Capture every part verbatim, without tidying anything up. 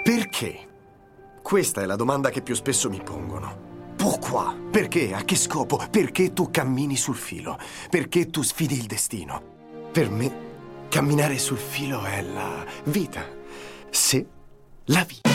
Perché? Questa è la domanda che più spesso mi pongono. Pourquoi? Perché? A che scopo? Perché tu cammini sul filo? Perché tu sfidi il destino? Per me, camminare sul filo è la vita. Se la vita.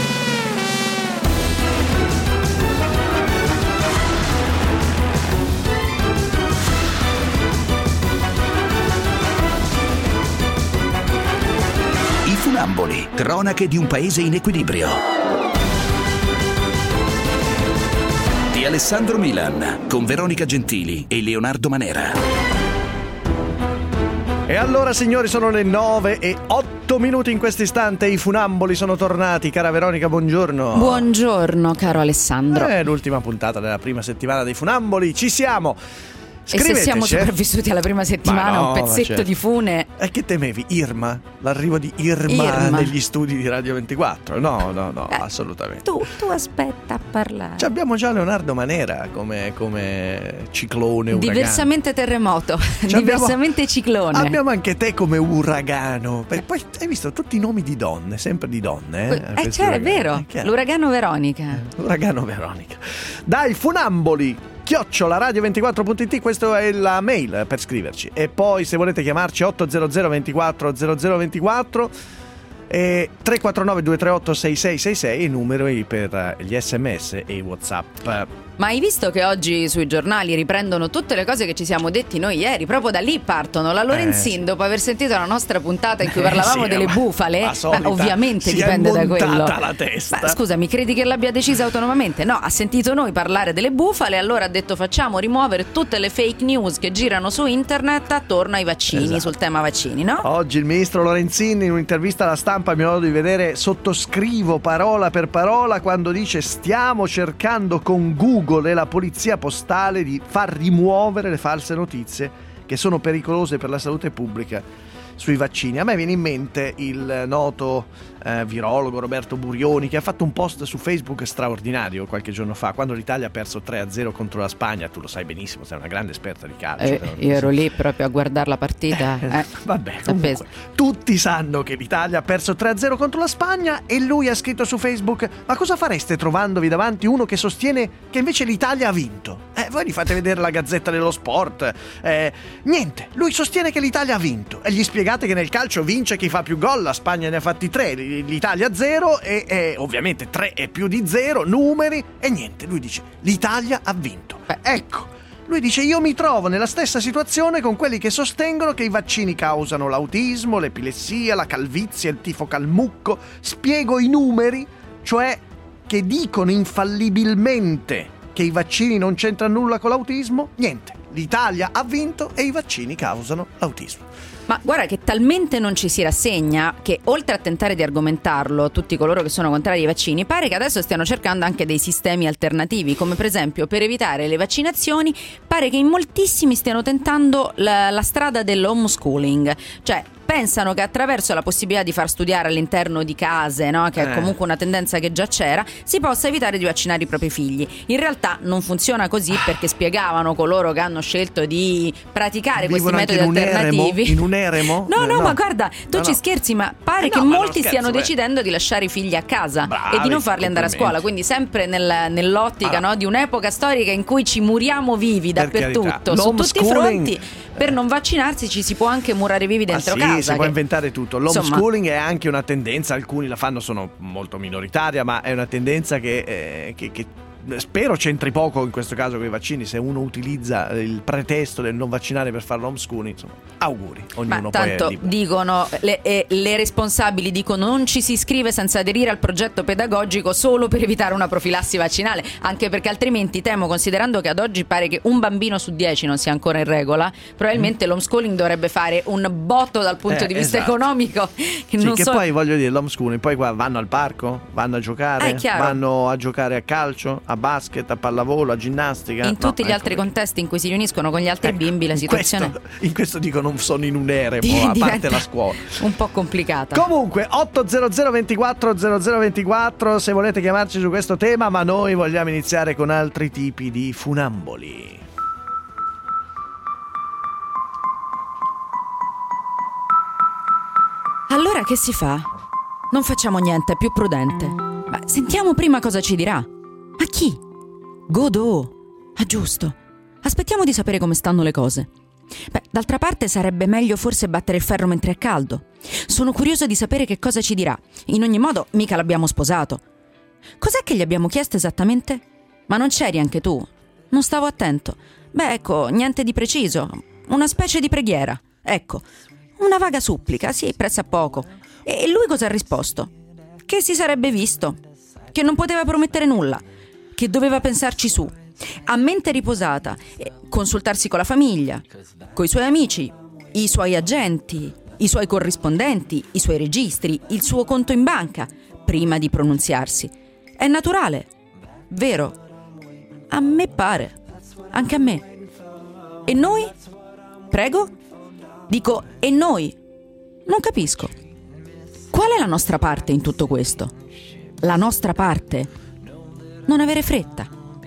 I Funamboli, cronache di un paese in equilibrio. Di Alessandro Milan, con Veronica Gentili e Leonardo Manera. E allora, signori, sono le nove e otto minuti in questo istante. I Funamboli sono tornati. Cara Veronica, buongiorno. Buongiorno, caro Alessandro. È l'ultima puntata della prima settimana dei Funamboli. Ci siamo. E se siamo sopravvissuti alla prima settimana, no, un pezzetto certo. di fune. E che temevi? Irma? L'arrivo di Irma, Irma. negli studi di Radio ventiquattro? No, no, no, eh, assolutamente. Tu, tu aspetta a parlare. Ci abbiamo già Leonardo Manera come, come ciclone, uragano. Diversamente terremoto, Ci diversamente abbiamo, ciclone. Abbiamo anche te come uragano. Perché poi hai visto tutti i nomi di donne, sempre di donne. Eh, eh c'è, è vero. È L'uragano Veronica. Eh, L'uragano Veronica. Dai, Funamboli, chiocciola radio ventiquattro punto it, questa è la mail per scriverci. E poi se volete chiamarci otto zero zero ventiquattro zero zero ventiquattro e tre quattro nove due tre otto sei sei sei sei, i numeri per gli sms e i WhatsApp. Ma hai visto che oggi sui giornali riprendono tutte le cose che ci siamo detti noi ieri? Proprio da lì partono. La Lorenzin, eh, sì. dopo aver sentito la nostra puntata in cui parlavamo eh, sì, delle bufale, solita, beh, ovviamente dipende da quello. La testa. Ma scusa, mi credi che l'abbia decisa autonomamente? No, ha sentito noi parlare delle bufale, allora ha detto facciamo rimuovere tutte le fake news che girano su internet attorno ai vaccini, esatto. sul tema vaccini, no? Oggi il ministro Lorenzin in un'intervista alla stampa, a mio modo di vedere, sottoscrivo parola per parola quando dice stiamo cercando con Google e la polizia postale di far rimuovere le false notizie che sono pericolose per la salute pubblica sui vaccini. A me viene in mente il noto eh, virologo Roberto Burioni, che ha fatto un post su Facebook straordinario qualche giorno fa, quando l'Italia ha perso tre a zero contro la Spagna. Tu lo sai benissimo, sei una grande esperta di calcio. Eh, io ero lì proprio a guardare la partita. Eh, vabbè, comunque, tutti sanno che l'Italia ha perso tre a zero contro la Spagna e lui ha scritto su Facebook: ma cosa fareste trovandovi davanti uno che sostiene che invece l'Italia ha vinto? Eh, voi gli fate vedere la Gazzetta dello Sport. Eh, niente, lui sostiene che l'Italia ha vinto e gli spiegate che nel calcio vince chi fa più gol. La Spagna ne ha fatti tre, l'Italia zero e, e ovviamente tre è più di zero, numeri, e niente, lui dice l'Italia ha vinto. Beh, ecco, lui dice io mi trovo nella stessa situazione con quelli che sostengono che i vaccini causano l'autismo, l'epilessia, la calvizie, il tifo calmucco. Spiego i numeri, cioè che dicono infallibilmente che i vaccini non c'entrano nulla con l'autismo. Niente, l'Italia ha vinto e i vaccini causano l'autismo. Ma guarda che talmente non ci si rassegna che, oltre a tentare di argomentarlo tutti coloro che sono contrari ai vaccini, pare che adesso stiano cercando anche dei sistemi alternativi, come per esempio per evitare le vaccinazioni pare che in moltissimi stiano tentando la, la strada dell'homeschooling, cioè pensano che attraverso la possibilità di far studiare all'interno di case, no, che è comunque una tendenza che già c'era, si possa evitare di vaccinare i propri figli. In realtà non funziona così, perché spiegavano coloro che hanno scelto di praticare Vivono questi metodi in un alternativi. Eremo? In un eremo? No, no, no, ma guarda, tu no, ci no. scherzi, ma pare eh che no, ma molti scherzo, stiano beh. decidendo di lasciare i figli a casa Bravi, e di non farli andare a scuola, quindi sempre nel, nell'ottica allora. no, di un'epoca storica in cui ci muriamo vivi Per dappertutto, su tutti i fronti. Per non vaccinarsi ci si può anche murare vivi dentro ma sì, casa. si può che... inventare tutto. L'homeschooling è anche una tendenza, alcuni la fanno, sono molto minoritaria, ma è una tendenza che, eh, che, che spero c'entri poco in questo caso con i vaccini. Se uno utilizza il pretesto del non vaccinare per fare l'homeschooling, insomma, auguri, ognuno. Ma tanto poi è dicono le, eh, le responsabili dicono non ci si iscrive senza aderire al progetto pedagogico solo per evitare una profilassi vaccinale, anche perché altrimenti temo, considerando che ad oggi pare che un bambino su dieci non sia ancora in regola, probabilmente mm. l'homeschooling dovrebbe fare un botto dal punto eh, di vista esatto. economico che, sì, non che so... poi voglio dire, l'homeschooling poi qua vanno al parco, vanno a giocare, eh, vanno a giocare a calcio, a basket, a pallavolo, a ginnastica. In tutti no, gli ecco altri che... contesti in cui si riuniscono con gli altri ecco, bimbi la situazione in questo, in questo dico non sono in un eremo, a parte la scuola un po' complicata. Comunque otto zero zero ventiquattro zero zero ventiquattro se volete chiamarci su questo tema, ma noi vogliamo iniziare con altri tipi di funamboli. Allora che si fa? Non facciamo niente, è più prudente. Ma sentiamo prima cosa ci dirà. Ma chi? Godot. Ah, giusto. Aspettiamo di sapere come stanno le cose. Beh, d'altra parte sarebbe meglio forse battere il ferro mentre è caldo. Sono curioso di sapere che cosa ci dirà. In ogni modo, mica l'abbiamo sposato. Cos'è che gli abbiamo chiesto esattamente? Ma non c'eri anche tu? Non stavo attento. Beh, ecco, niente di preciso. Una specie di preghiera. Ecco, una vaga supplica, sì, pressappoco. E lui cosa ha risposto? Che si sarebbe visto. Che non poteva promettere nulla. Che doveva pensarci su. A mente riposata. Consultarsi con la famiglia, coi suoi amici, i suoi agenti, i suoi corrispondenti, i suoi registri, il suo conto in banca, prima di pronunziarsi. È naturale. Vero. A me pare. Anche a me. E noi? Prego? Dico, e noi? Non capisco. Qual è la nostra parte in tutto questo? La nostra parte? Non avere fretta.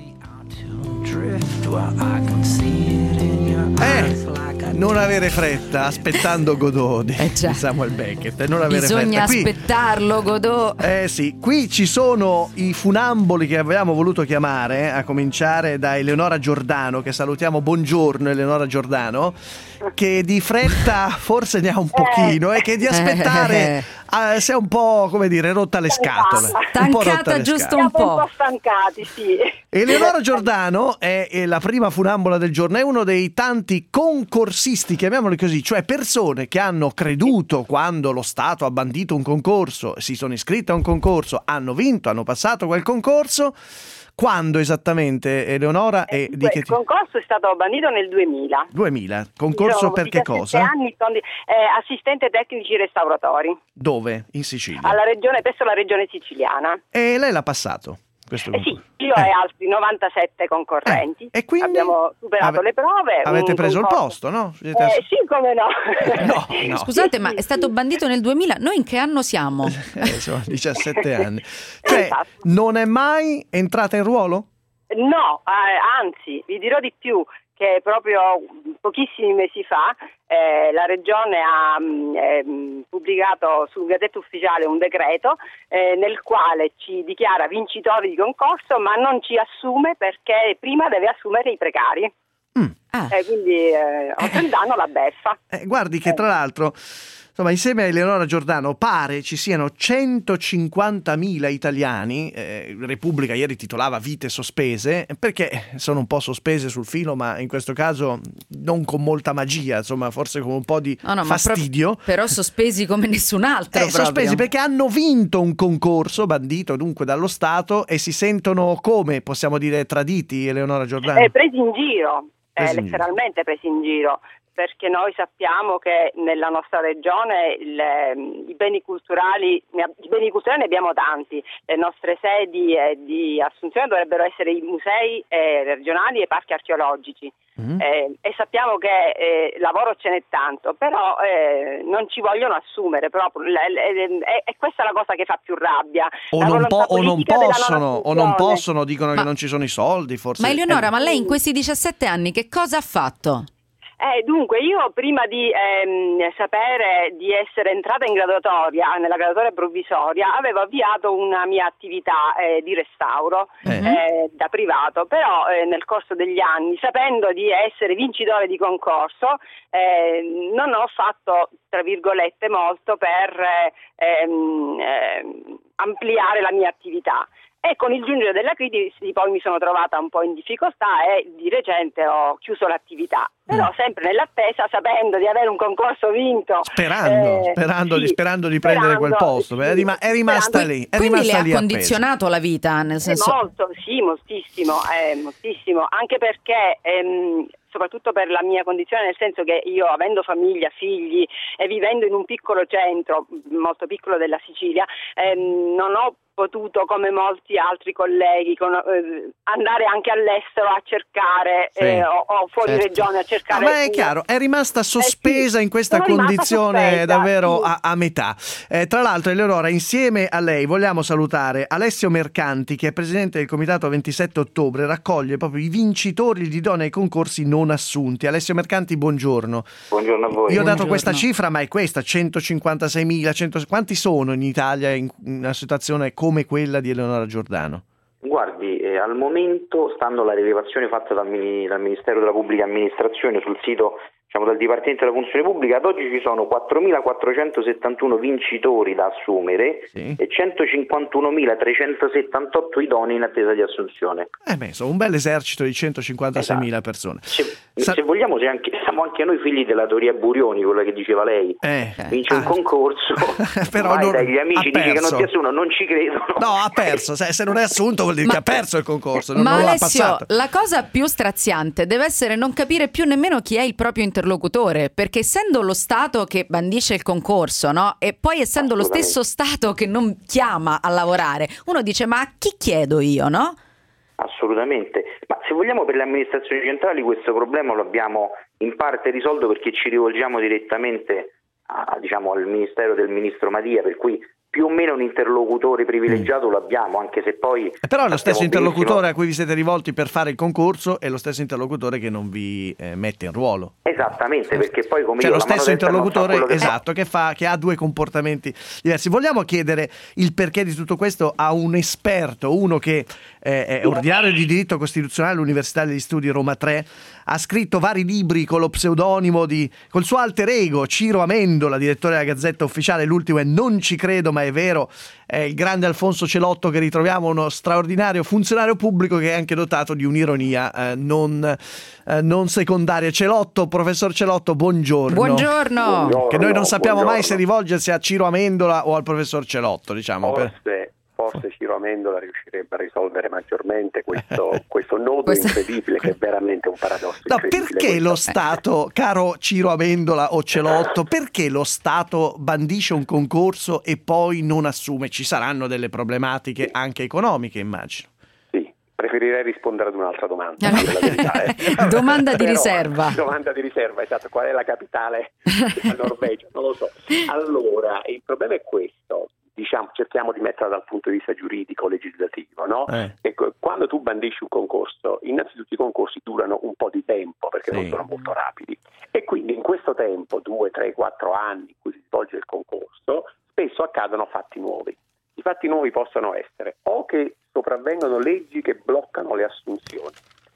Eh, non avere fretta, aspettando Godot di Eh già. Samuel Beckett. Non avere Bisogna fretta. Qui- aspettarlo, Godot. Eh sì, qui ci sono i funamboli che avevamo voluto chiamare, a cominciare da Eleonora Giordano, che salutiamo. Buongiorno Eleonora Giordano, che di fretta forse ne ha un pochino e che di aspettare eh, si è un po', come dire, rotta le scatole. Un po' rotta Stancata le giusto scatole. un Siamo un po'. po' stancati, sì. Eleonora Giordano è, è la prima funambola del giorno, è uno dei tanti concorsisti, chiamiamoli così, cioè persone che hanno creduto quando lo Stato ha bandito un concorso, si sono iscritte a un concorso, hanno vinto, hanno passato quel concorso. Quando esattamente, Eleonora? E di che Il ti... concorso è stato bandito nel duemila. duemila. Concorso Sono per che diciassette cosa? anni, sono di- eh, assistente tecnici restauratori Dove? In Sicilia. alla regione, presso la regione siciliana. E lei l'ha passato? Questo Eh sì, concorso? io Eh. e altri novantasette concorrenti. Eh, e quindi abbiamo superato ave- le prove. Avete un preso il concorso- posto, no? Siete- Eh, sì, come no. No, no. Scusate, Sì, ma sì, è stato sì. bandito nel duemila? Noi in che anno siamo? Eh, sono diciassette anni. Cioè, Esatto. non è mai entrata in ruolo? No, eh, anzi, vi dirò di più, che proprio pochissimi mesi fa eh, la Regione ha mh, ehm, pubblicato sul Gazzetta Ufficiale un decreto eh, nel quale ci dichiara vincitori di concorso, ma non ci assume perché prima deve assumere i precari. Ah. Eh, quindi eh, oltre il danno la beffa. Eh, guardi che tra l'altro, insomma, insieme a Eleonora Giordano pare ci siano centocinquantamila italiani, eh, Repubblica ieri titolava vite sospese, perché sono un po' sospese sul filo, ma in questo caso non con molta magia, insomma, forse con un po' di No, no, ma fastidio. proprio- però sospesi come nessun altro. Eh, proprio. sospesi perché hanno vinto un concorso bandito dunque dallo Stato e si sentono, come possiamo dire, traditi, Eleonora Giordano? Eh, presi in giro, eh, Presi in letteralmente presi in giro, perché noi sappiamo che nella nostra regione il, i beni culturali, ne ab- i beni culturali ne abbiamo tanti, le nostre sedi eh, di assunzione dovrebbero essere i musei eh, regionali e i parchi archeologici. Mm. Eh, e sappiamo che eh, lavoro ce n'è tanto, però eh, non ci vogliono assumere proprio. Le- le- è, è questa la cosa che fa più rabbia. O La non, volontà po- o non politica della non possono, o non assunzione. possono, dicono Ma- che non ci sono i soldi, forse. Ma Eleonora, Eh, ma lei in questi diciassette anni che cosa ha fatto? Eh, dunque, io prima di ehm, sapere di essere entrata in graduatoria, nella graduatoria provvisoria, avevo avviato una mia attività eh, di restauro Eh. eh, da privato, però eh, nel corso degli anni, sapendo di essere vincitore di concorso, eh, non ho fatto, tra virgolette, molto per eh, ehm, ehm, ampliare la mia attività. E con il giungere della crisi poi mi sono trovata un po' in difficoltà e di recente ho chiuso l'attività, però Mm. sempre nell'attesa, sapendo di avere un concorso vinto. Sperando, eh, sperando, di, sì, sperando di prendere quel sperando, posto, sì, è, rima- è rimasta sperando- lì, è Quindi rimasta le lì ha appesa. condizionato la vita, nel Eh, senso... molto, sì, moltissimo, eh, moltissimo, anche perché ehm, soprattutto per la mia condizione, nel senso che io, avendo famiglia, figli e vivendo in un piccolo centro, molto piccolo della Sicilia, ehm, non ho potuto, come molti altri colleghi, con, eh, andare anche all'estero a cercare Sì. eh, o, o fuori Certo. regione a Ah, cercare. ma è chiaro, è rimasta sospesa Eh sì, in questa sono rimasta condizione sospesa, davvero sì. a, a metà. Eh, tra l'altro, Eleonora, insieme a lei vogliamo salutare Alessio Mercanti, che è presidente del comitato ventisette ottobre, raccoglie proprio i vincitori di idonei concorsi non assunti. Alessio Mercanti, buongiorno. Buongiorno a voi. Io ho dato Buongiorno. questa cifra, ma è questa, centocinquantaseimila. cento Quanti sono in Italia in una situazione come quella di Eleonora Giordano? Guardi, eh, al momento, stando alla rilevazione fatta dal, mini- dal Ministero della Pubblica Amministrazione sul sito, diciamo, del Dipartimento della Funzione Pubblica, ad oggi ci sono quattromilaquattrocentosettantuno vincitori da assumere Sì. e centocinquantunomilatrecentosettantotto idonei in attesa di assunzione. Eh beh, insomma, un bel esercito di centocinquantaseimila persone. Se, Sa- se vogliamo, se anche, siamo anche noi figli della teoria Burioni, quella che diceva lei. Eh. Vince Ah. un concorso, Però vai non- dagli ha amici, dice che non perso. ti assumono, non ci credono. No, ha perso. Se, se non è assunto vuol dire Ma- che ha perso il concorso, non, Ma non l'ha Alessio, passato. la cosa più straziante deve essere non capire più nemmeno chi è il proprio interlocutore, perché essendo lo Stato che bandisce il concorso, no? E poi essendo lo stesso Stato che non chiama a lavorare, uno dice: ma a chi chiedo io, no? Assolutamente, ma se vogliamo, per le amministrazioni centrali questo problema lo abbiamo in parte risolto, perché ci rivolgiamo direttamente a, diciamo, al Ministero del Ministro Madia, per cui più o meno un interlocutore privilegiato lo abbiamo, anche se poi... Eh, Però è lo stesso sappiamo interlocutore benissimo- a cui vi siete rivolti per fare il concorso è lo stesso interlocutore che non vi eh, mette in ruolo. Esattamente, perché poi come C'è io lo la mano stesso destra non sa interlocutore, quello che fa. esatto, che fa che ha due comportamenti diversi. Vogliamo chiedere il perché di tutto questo a un esperto, uno che eh, è ordinario di diritto costituzionale all'Università degli Studi Roma tre, ha scritto vari libri con lo pseudonimo di col suo alter ego Ciro Amendola, direttore della Gazzetta Ufficiale. L'ultimo è Non ci credo ma è vero. È il grande Alfonso Celotto, che ritroviamo, uno straordinario funzionario pubblico che è anche dotato di un'ironia eh, non, eh, non secondaria. Celotto, professor Celotto, buongiorno. Buongiorno. Buongiorno. Che noi non sappiamo mai buongiorno. se rivolgersi a Ciro Amendola o al professor Celotto, diciamo. per- Forse, forse Ciro Amendola riuscirebbe a risolvere maggiormente questo, questo nodo Questo- incredibile, che è veramente un paradosso. No, incredibile perché questa. lo Stato, caro Ciro Amendola o Celotto, perché lo Stato bandisce un concorso e poi non assume? Ci saranno delle problematiche anche economiche, immagino. Sì, preferirei rispondere ad un'altra domanda. a dire la verità, eh. Domanda di Però, riserva. Domanda di riserva, esatto. Qual è la capitale della Norvegia? Non lo so. Allora, il problema è questo. Diciamo, cerchiamo di metterla dal punto di vista giuridico, legislativo, no? Eh. Ecco, quando tu bandisci un concorso, innanzitutto i concorsi durano un po' di tempo, perché Sì. non sono molto rapidi, e quindi in questo tempo, due, tre, quattro anni in cui si svolge il concorso, spesso accadono fatti nuovi. I fatti nuovi possono essere o che sopravvengono leggi che bloccano le assunzioni,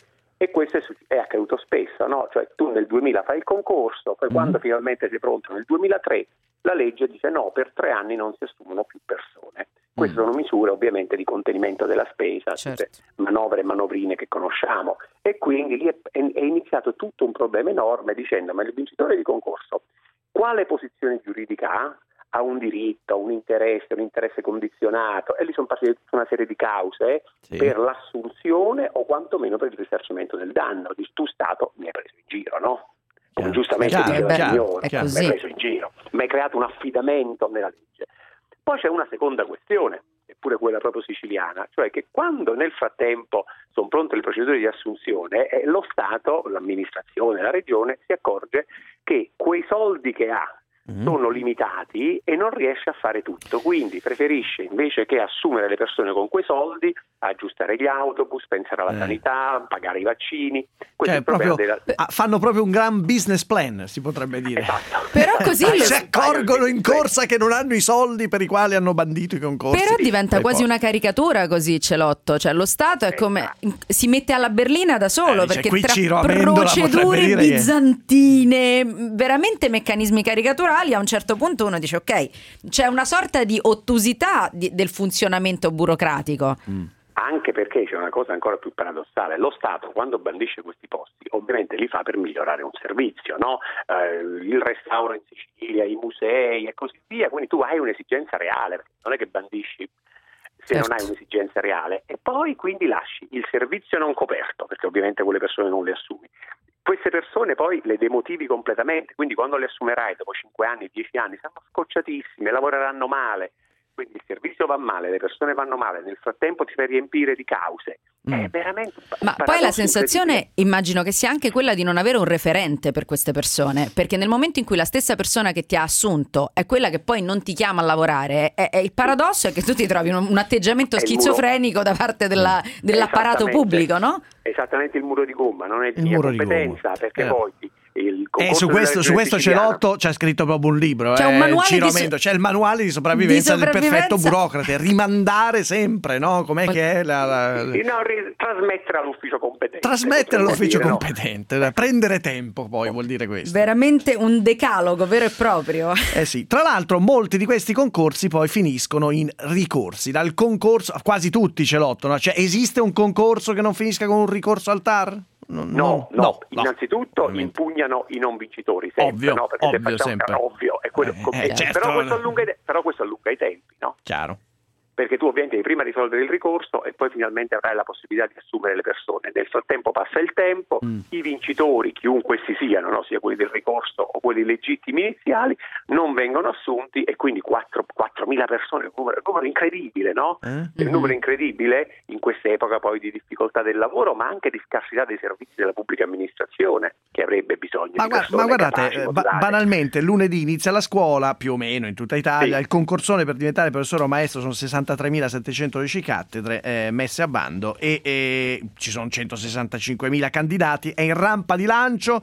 e questo è, suc- è accaduto spesso, no? Cioè tu nel duemila fai il concorso, poi Mm. quando finalmente sei pronto nel duemilatré, la legge dice no, per tre anni non si assumono più persone. Queste Mm. sono misure ovviamente di contenimento della spesa, Certo. tutte manovre e manovrine che conosciamo, e quindi lì è, è, è iniziato tutto un problema enorme, dicendo: ma il vincitore di concorso quale posizione giuridica ha? Ha un diritto, ha un interesse, un interesse condizionato, e lì sono partite tutta una serie di cause Sì. per l'assunzione o quantomeno per il risarcimento del danno. Dici: tu Stato mi hai preso in giro, no? Come Chiaro. giustamente Chiaro, diceva il chiaro, signore, è mi hai così. preso in giro, mi hai creato un affidamento nella legge. Poi c'è una seconda questione, eppure quella proprio siciliana, cioè che quando nel frattempo sono pronte le procedure di assunzione, eh, lo Stato, l'amministrazione, la regione si accorge che quei soldi che ha Mm. sono limitati e non riesce a fare tutto, quindi preferisce, invece che assumere le persone con quei soldi, aggiustare gli autobus, pensare alla Eh. sanità, pagare i vaccini. Questo Cioè, è il problema proprio, della... ah, fanno proprio un gran business plan, si potrebbe dire. Esatto. Però così Ah, lo- si accorgono in corsa che non hanno i soldi per i quali hanno bandito i concorsi. Però diventa E quasi poi- una caricatura così, Celotto, cioè lo Stato è come si mette alla berlina da solo, Eh, dice, perché qui tra Ciro Amendola procedure potrebbe dire che- bizantine, veramente meccanismi caricaturali, a un certo punto uno dice ok, c'è una sorta di ottusità di- del funzionamento burocratico. Anche perché c'è una cosa ancora più paradossale: lo Stato, quando bandisce questi posti, ovviamente li fa per migliorare un servizio, no? Eh, il restauro in Sicilia, i musei e così via, quindi tu hai un'esigenza reale, perché non è che bandisci se Certo. non hai un'esigenza reale, e poi quindi lasci il servizio non coperto, perché ovviamente quelle persone non le assumi. Queste persone poi le demotivi completamente, quindi quando le assumerai dopo cinque anni, dieci anni, saranno scocciatissime, lavoreranno male. quindi il servizio va male, le persone vanno male, nel frattempo ti fai riempire di cause. Mm. È veramente un Ma poi la sensazione immagino che sia anche quella di non avere un referente per queste persone, perché nel momento in cui la stessa persona che ti ha assunto è quella che poi non ti chiama a lavorare, è, è il paradosso è che tu ti trovi un, un atteggiamento schizofrenico da parte della, dell'apparato pubblico, no? Esattamente, il muro di gomma, non è di Il mia muro di competenza, gomma. perché Eh. poi il E su questo, su questo Celotto c'è scritto proprio un libro, C'è eh, un manuale Ciro di so- Amendo, c'è il manuale di sopravvivenza, di del perfetto sopravvivenza. burocrate, rimandare sempre, no? Com'è che è la, la- No, ri- trasmettere all'ufficio competente. trasmettere potremmo all'ufficio dire, no? competente, prendere tempo poi vuol dire questo. Veramente un decalogo vero e proprio. Eh sì, tra l'altro molti di questi concorsi poi finiscono in ricorsi, dal concorso, quasi tutti Celotto, no? Cioè esiste un concorso che non finisca con un ricorso al T A R? No, No, no, no, innanzitutto ovviamente. impugnano i non vincitori sempre, Ovvio, no? Perché se ovvio, facciamo sempre. ovvio, è quello, Eh, eh, certo. però, questo allunga i, però questo allunga i tempi, no? Chiaro. Perché tu ovviamente devi prima risolvere il ricorso e poi finalmente avrai la possibilità di assumere le persone. Nel frattempo passa il tempo, Mm. i vincitori, chiunque essi siano, no? Sia quelli del ricorso o quelli legittimi iniziali, non vengono assunti e quindi quattromila persone, un numero, un numero incredibile, no? Eh? Un numero incredibile in quest'epoca poi di difficoltà del lavoro, ma anche di scarsità dei servizi della pubblica amministrazione, che avrebbe bisogno Ma, di guarda, persone ma guardate, capaci, eh, ba- motivate. banalmente lunedì inizia la scuola, più o meno in tutta Italia, Sì. il concorsone per diventare professore o maestro sono sessantatremilasettecentododici cattedre eh, messe a bando e, e ci sono centosessantacinquemila candidati, è in rampa di lancio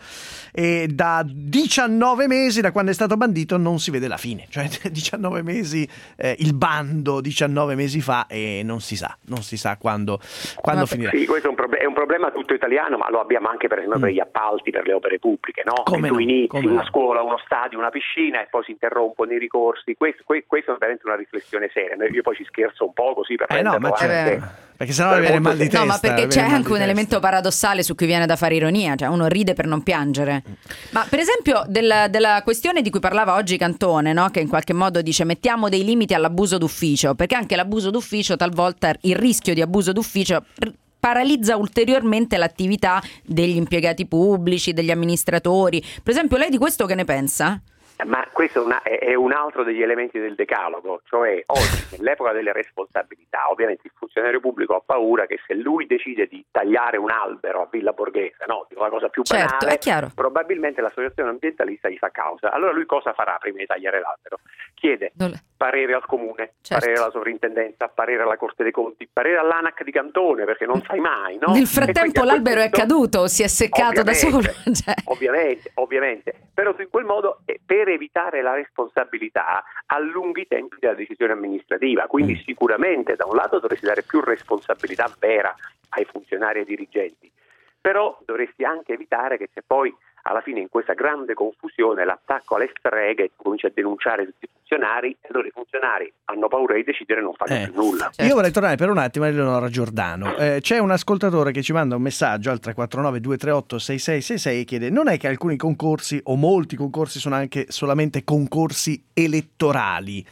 e da diciannove mesi, da quando è stato bandito, non si vede la fine, cioè diciannove mesi eh, il bando diciannove mesi fa e non si sa, non si sa quando, quando finirà. Sì, questo è un, prob- è un problema tutto italiano, ma lo abbiamo anche per esempio Mm. per gli appalti per le opere pubbliche, no? Come Che tu no, inizi come una no. scuola, uno stadio, una piscina e poi si interrompono i ricorsi. Questo, que- questo è veramente una riflessione seria. Io poi ci scherzo un po' così per Eh no, renderlo ma anche- certo, perché sennò viene mal di testa. No, ma perché viene c'è mal di anche un testa. elemento paradossale su cui viene da fare ironia, cioè uno ride per non piangere. Ma per esempio della, della questione di cui parlava oggi Cantone, no? Che in qualche modo dice mettiamo dei limiti all'abuso d'ufficio, perché anche l'abuso d'ufficio talvolta, il rischio di abuso d'ufficio r- paralizza ulteriormente l'attività degli impiegati pubblici, degli amministratori. Per esempio, lei di questo che ne pensa? Ma questo è, una- è- è un altro degli elementi del decalogo, cioè oggi nell'epoca delle responsabilità ovviamente il funzionario pubblico ha paura che se lui decide di tagliare un albero a Villa Borghese, no, di una cosa più Certo, banale, è chiaro. probabilmente l'associazione ambientalista gli fa causa. Allora lui cosa farà prima di tagliare l'albero? Chiede Non- parere al comune, Certo. parere alla sovrintendenza, parere alla Corte dei Conti, parere all'ANAC di Cantone, perché non sai mai, no? Nel E quindi frattempo a l'albero è quel punto- caduto, si è seccato da solo. Ovviamente, Cioè. ovviamente, ovviamente, però in quel modo eh, per evitare la responsabilità allunghi i tempi della decisione amministrativa, quindi sicuramente da un lato dovresti dare più responsabilità vera ai funzionari e ai dirigenti, però dovresti anche evitare che se poi alla fine in questa grande confusione l'attacco alle streghe comincia a denunciare tutti i funzionari e allora i funzionari hanno paura di decidere e non fanno Eh. più nulla. Certo. Io vorrei tornare per un attimo a Eleonora Giordano. Eh, c'è un ascoltatore che ci manda un messaggio al tre quattro nove due tre otto sei sei sei sei e chiede: non è che alcuni concorsi o molti concorsi sono anche solamente concorsi elettorali?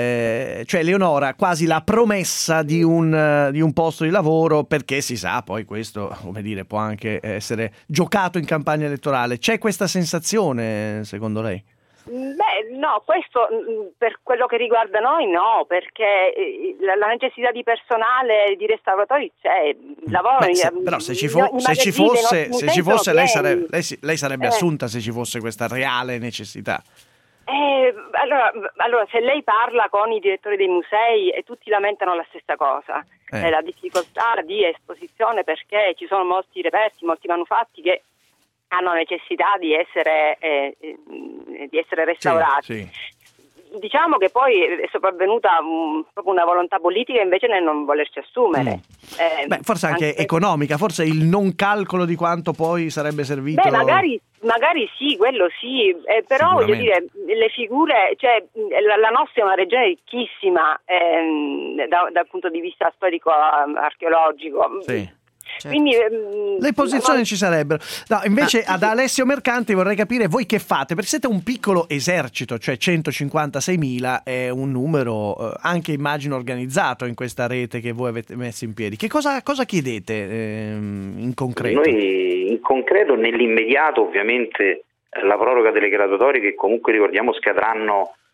Eh, cioè Eleonora, quasi la promessa di un, eh, di un posto di lavoro, perché si sa poi questo, come dire, può anche essere giocato in campagna elettorale. C'è questa sensazione secondo lei? Beh, no, questo mh, per quello che riguarda noi no, perché eh, la, la necessità di personale di restauratori c'è, lavoro. Beh, se- in- però se ci, i- fo- i se ci magazzini dei fosse, nostri se musei ci fosse sono lei, pieni. sarebbe, lei, si- lei sarebbe Eh. assunta se ci fosse questa reale necessità. Eh, allora, allora, se lei parla con i direttori dei musei e tutti lamentano la stessa cosa, Eh. eh, la difficoltà di esposizione perché ci sono molti reperti, molti manufatti che hanno necessità di essere, eh, eh, di essere restaurati. Sì, sì. Diciamo che poi è sopravvenuta un- proprio una volontà politica invece nel non volerci assumere. Mm. Eh, Beh, forse anche economica, forse il non calcolo di quanto poi sarebbe servito. Beh, magari, magari sì, quello sì, eh, però voglio dire, le figure, cioè la, la nostra è una regione ricchissima ehm, da, dal punto di vista storico-archeologico. Sì. Certo. Quindi, ehm, Le posizioni no, ci sarebbero. No, invece ad Alessio Mercanti vorrei capire voi che fate, perché siete un piccolo esercito, cioè centocinquantaseimila è un numero eh, anche immagino organizzato in questa rete che voi avete messo in piedi. Che cosa, cosa chiedete ehm, in concreto? Noi in concreto nell'immediato ovviamente la proroga delle graduatorie che comunque ricordiamo scadranno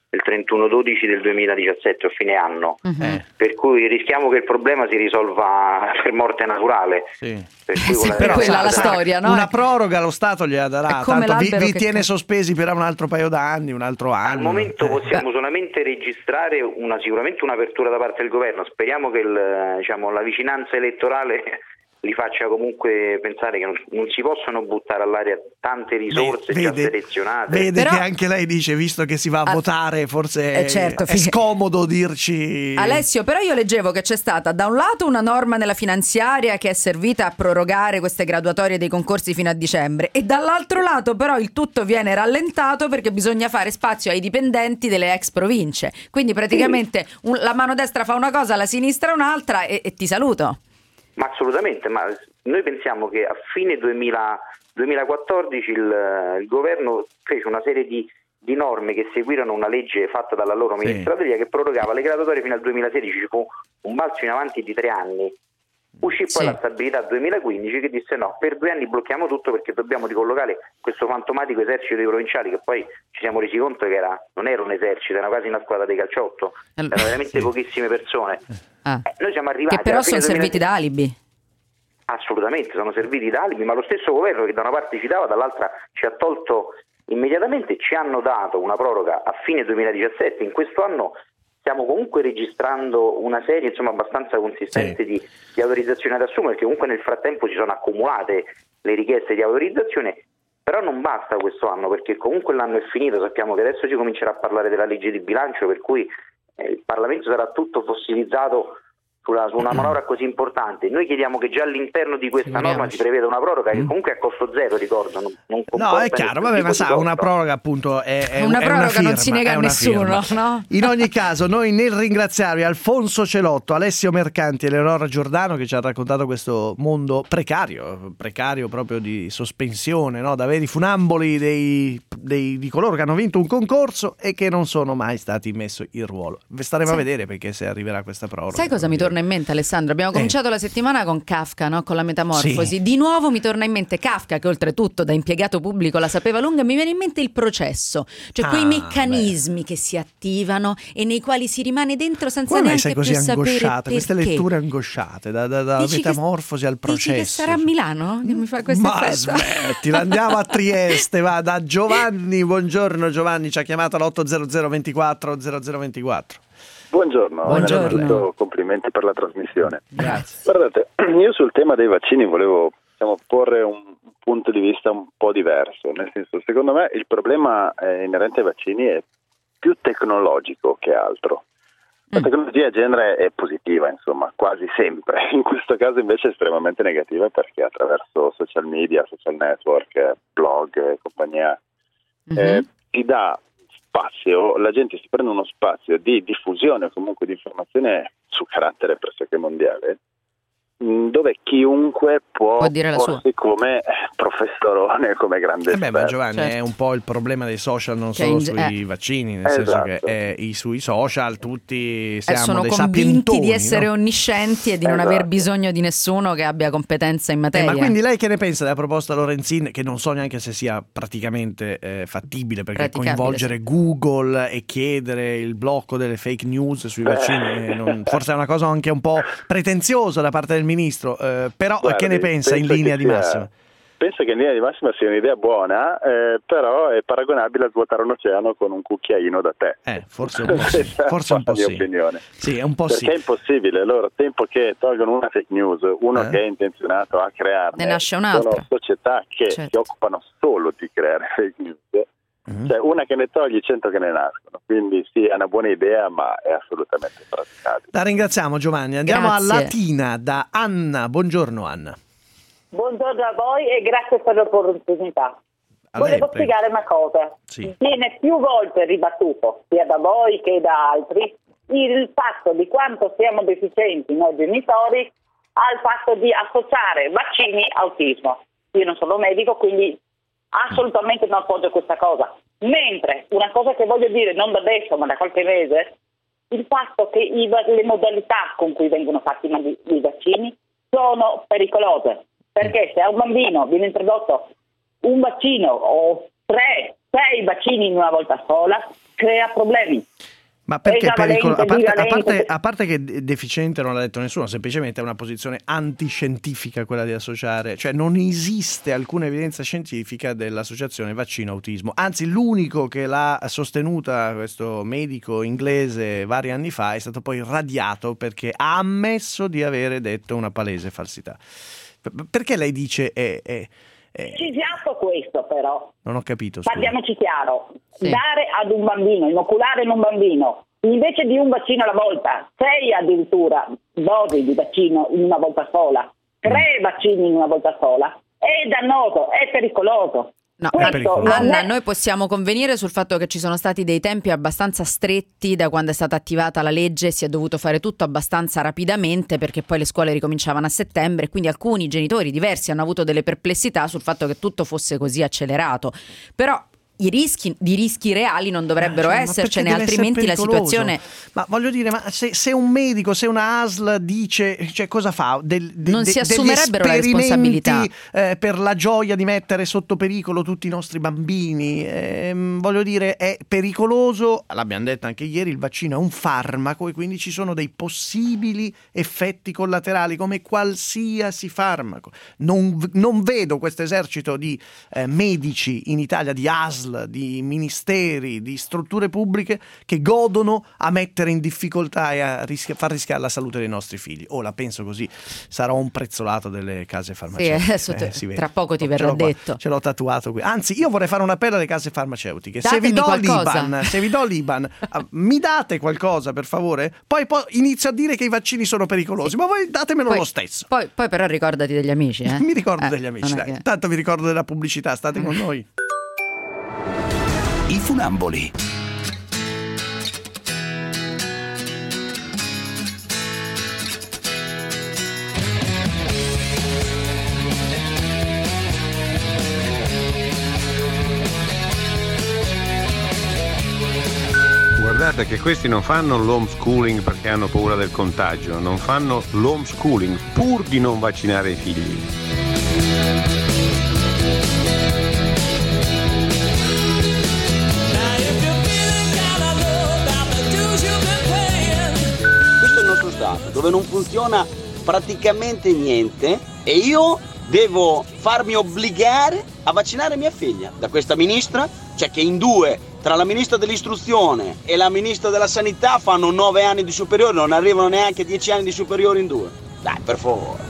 il trentuno dodici del duemiladiciassette, o fine anno, uh-huh. per cui rischiamo che il problema si risolva per morte naturale. Sì. Per cui sì, la... per quella sa, la sa, storia, no? Una proroga lo Stato gliela darà, tanto vi, vi tiene che... sospesi per un altro paio d'anni, un altro anno. Al momento eh. possiamo solamente registrare una, sicuramente un'apertura da parte del governo. Speriamo che il, diciamo, la vicinanza elettorale li faccia comunque pensare che non, non si possono buttare all'aria tante risorse vede, già selezionate. Vede Però, che anche lei dice, visto che si va a, a votare, forse eh certo, è scomodo dirci... Alessio, però io leggevo che c'è stata da un lato una norma nella finanziaria che è servita a prorogare queste graduatorie dei concorsi fino a dicembre, e dall'altro lato però il tutto viene rallentato perché bisogna fare spazio ai dipendenti delle ex province. Quindi praticamente un, la mano destra fa una cosa, la sinistra un'altra, e, e ti saluto. Ma assolutamente, ma noi pensiamo che a fine duemila, duemilaquattordici il, il governo fece una serie di, di norme che seguirono una legge fatta dalla loro sì. ministra Delia che prorogava le graduatorie fino al duemilasedici, ci fu un balzo in avanti di tre anni. Uscì poi sì. la stabilità duemilaquindici che disse no, per due anni blocchiamo tutto perché dobbiamo ricollocare questo fantomatico esercito dei provinciali, che poi ci siamo resi conto che era, non era un esercito, era quasi una squadra di calciotto, erano veramente sì. pochissime persone. Ah. Eh, noi siamo arrivati che però sono duemila... serviti da alibi. Assolutamente, sono serviti da alibi, ma lo stesso governo che da una parte ci dava, dall'altra ci ha tolto immediatamente. Ci hanno dato una proroga a fine duemiladiciassette, in questo anno stiamo comunque registrando una serie insomma abbastanza consistente sì. di, di autorizzazioni ad assumere, perché comunque nel frattempo si sono accumulate le richieste di autorizzazione, però non basta questo anno, perché comunque l'anno è finito, sappiamo che adesso si comincerà a parlare della legge di bilancio, per cui eh, il Parlamento sarà tutto fossilizzato Sulla, su una manovra così importante. Noi chiediamo che già all'interno di questa norma si preveda una proroga che comunque è a costo zero, ricordo. Non, non no, è chiaro, vabbè, ma sa, una proroga appunto è, è una è proroga una firma, non si nega a nessuno, no? In ogni caso, noi nel ringraziarvi Alfonso Celotto, Alessio Mercanti e Eleonora Giordano, che ci ha raccontato questo mondo precario, precario proprio di sospensione, no? Da veri funamboli dei, dei, di coloro che hanno vinto un concorso e che non sono mai stati messi in ruolo. Staremo sì. a vedere perché se arriverà questa proroga. Sai cosa mi torna in mente, Alessandro? Abbiamo cominciato eh. la settimana con Kafka, no? Con la metamorfosi. Sì. Di nuovo mi torna in mente Kafka, che oltretutto da impiegato pubblico la sapeva lunga. Mi viene in mente il processo, cioè ah, quei meccanismi beh. che si attivano e nei quali si rimane dentro senza Come neanche sei così più sapere perché. Queste letture angosciate da, da, da metamorfosi che, al processo. Dici che sarà a Milano che mi fa questa Ma effetto? smettila, andiamo a Trieste, va da Giovanni. Buongiorno Giovanni, ci ha chiamato all'otto zero zero ventiquattro zero zero ventiquattro. Buongiorno, Buongiorno. Complimenti per la trasmissione. Grazie. Guardate, io sul tema dei vaccini volevo diciamo, porre un punto di vista un po' diverso, nel senso, secondo me il problema eh, inerente ai vaccini è più tecnologico che altro. La tecnologia in genere è positiva, insomma, quasi sempre. In questo caso invece è estremamente negativa perché attraverso social media, social network, blog e compagnia mm-hmm. eh, ti dà spazio, la gente si prende uno spazio di diffusione o comunque di informazione su carattere pressoché mondiale, dove chiunque può, può dire la sua come professorone, come grande eh beh, esperto. Ma Giovanni certo. è un po' il problema dei social, non che solo in... sui eh. vaccini, nel esatto. senso che è, i, sui social tutti siamo eh, sono dei convinti sapientoni, di essere no? onniscienti e di non esatto. aver bisogno di nessuno che abbia competenza in Eh, materia. ma quindi lei che ne pensa della proposta Lorenzin, che non so neanche se sia praticamente eh, fattibile, perché coinvolgere sì. Google e chiedere il blocco delle fake news sui vaccini eh, non, forse è una cosa anche un po' pretenziosa da parte del ministro, eh, però Guardi, che ne pensa in linea di sia, massima? Penso che in linea di massima sia un'idea buona, eh, però è paragonabile a svuotare un oceano con un cucchiaino da tè. Eh, forse un po' sì, forse un po' la mia sì. opinione. Sì, è un po' Perché sì. è impossibile, loro tempo che tolgono una fake news, uno eh? che è intenzionato a crearne, ne nasce un'altra. sono società che certo. si occupano solo di creare fake news. Mm-hmm. Cioè una che ne togli, cento che ne nascono, quindi sì, è una buona idea, ma è assolutamente praticabile. La ringraziamo Giovanni, andiamo Grazie. a Latina da Anna. Buongiorno Anna. Buongiorno a voi e grazie per l'opportunità. A Volevo lei, spiegare una cosa. Sì. Viene più volte ribattuto, sia da voi che da altri, il fatto di quanto siamo deficienti noi genitori al fatto di associare vaccini a autismo. Io non sono medico, quindi assolutamente non appoggio questa cosa. Mentre una cosa che voglio dire, non da adesso ma da qualche mese, il fatto che i, le modalità con cui vengono fatti i, i vaccini sono pericolose. Perché se a un bambino viene introdotto un vaccino o tre, sei vaccini in una volta sola, crea problemi. Ma perché pericolo? A parte, a, parte, che... a parte che deficiente non l'ha detto nessuno, semplicemente è una posizione antiscientifica quella di associare, cioè non esiste alcuna evidenza scientifica dell'associazione vaccino-autismo, anzi l'unico che l'ha sostenuta, questo medico inglese vari anni fa, è stato poi radiato perché ha ammesso di avere detto una palese falsità. Perché lei dice è... è Precisato questo però, non ho capito, scusa. Parliamoci chiaro, sì. Dare ad un bambino, inoculare in un bambino, invece di un vaccino alla volta, sei addirittura dosi di vaccino in una volta sola, tre mm. vaccini in una volta sola, è dannoso, è pericoloso. No, Questo Anna, è... noi possiamo convenire sul fatto che ci sono stati dei tempi abbastanza stretti da quando è stata attivata la legge, si è dovuto fare tutto abbastanza rapidamente perché poi le scuole ricominciavano a settembre, quindi alcuni genitori diversi hanno avuto delle perplessità sul fatto che tutto fosse così accelerato, però i rischi di rischi reali non dovrebbero cioè, essercene, altrimenti la situazione. Ma voglio dire, ma se, se un medico, se una A S L dice, cioè cosa fa? Del, de, non de, si assumerebbero la responsabilità eh, per la gioia di mettere sotto pericolo tutti i nostri bambini. Eh, voglio dire, è pericoloso, l'abbiamo detto anche ieri, il vaccino è un farmaco e quindi ci sono dei possibili effetti collaterali come qualsiasi farmaco. Non, non vedo questo esercito di eh, medici in Italia, di A S L, di ministeri, di strutture pubbliche che godono a mettere in difficoltà e a rischia- far rischiare la salute dei nostri figli. Oh, la penso così, sarà un prezzolato delle case farmaceutiche. Sì, adesso te, eh, tra poco ti ce verrà l'ho qua, detto. ce l'ho tatuato qui. Anzi, io vorrei fare un appello alle case farmaceutiche. Se Datemi vi do qualcosa. l'I B A N, se vi do l'I B A N, mi date qualcosa per favore? Poi, poi inizio a dire che i vaccini sono pericolosi, sì. ma voi datemelo poi, lo stesso. Poi, poi però ricordati degli amici. Eh? Mi ricordo eh, degli amici, dai. che... Tanto vi ricordo della pubblicità, state con noi. I funamboli. Guardate che questi non fanno l'homeschooling perché hanno paura del contagio, non fanno l'homeschooling pur di non vaccinare i figli. Questo è il nostro stato, dove non funziona praticamente niente e io devo farmi obbligare a vaccinare mia figlia da questa ministra, cioè che in due, tra la ministra dell'istruzione e la ministra della sanità, fanno nove anni di superiore, non arrivano neanche a dieci anni di superiore in due. Dai, per favore.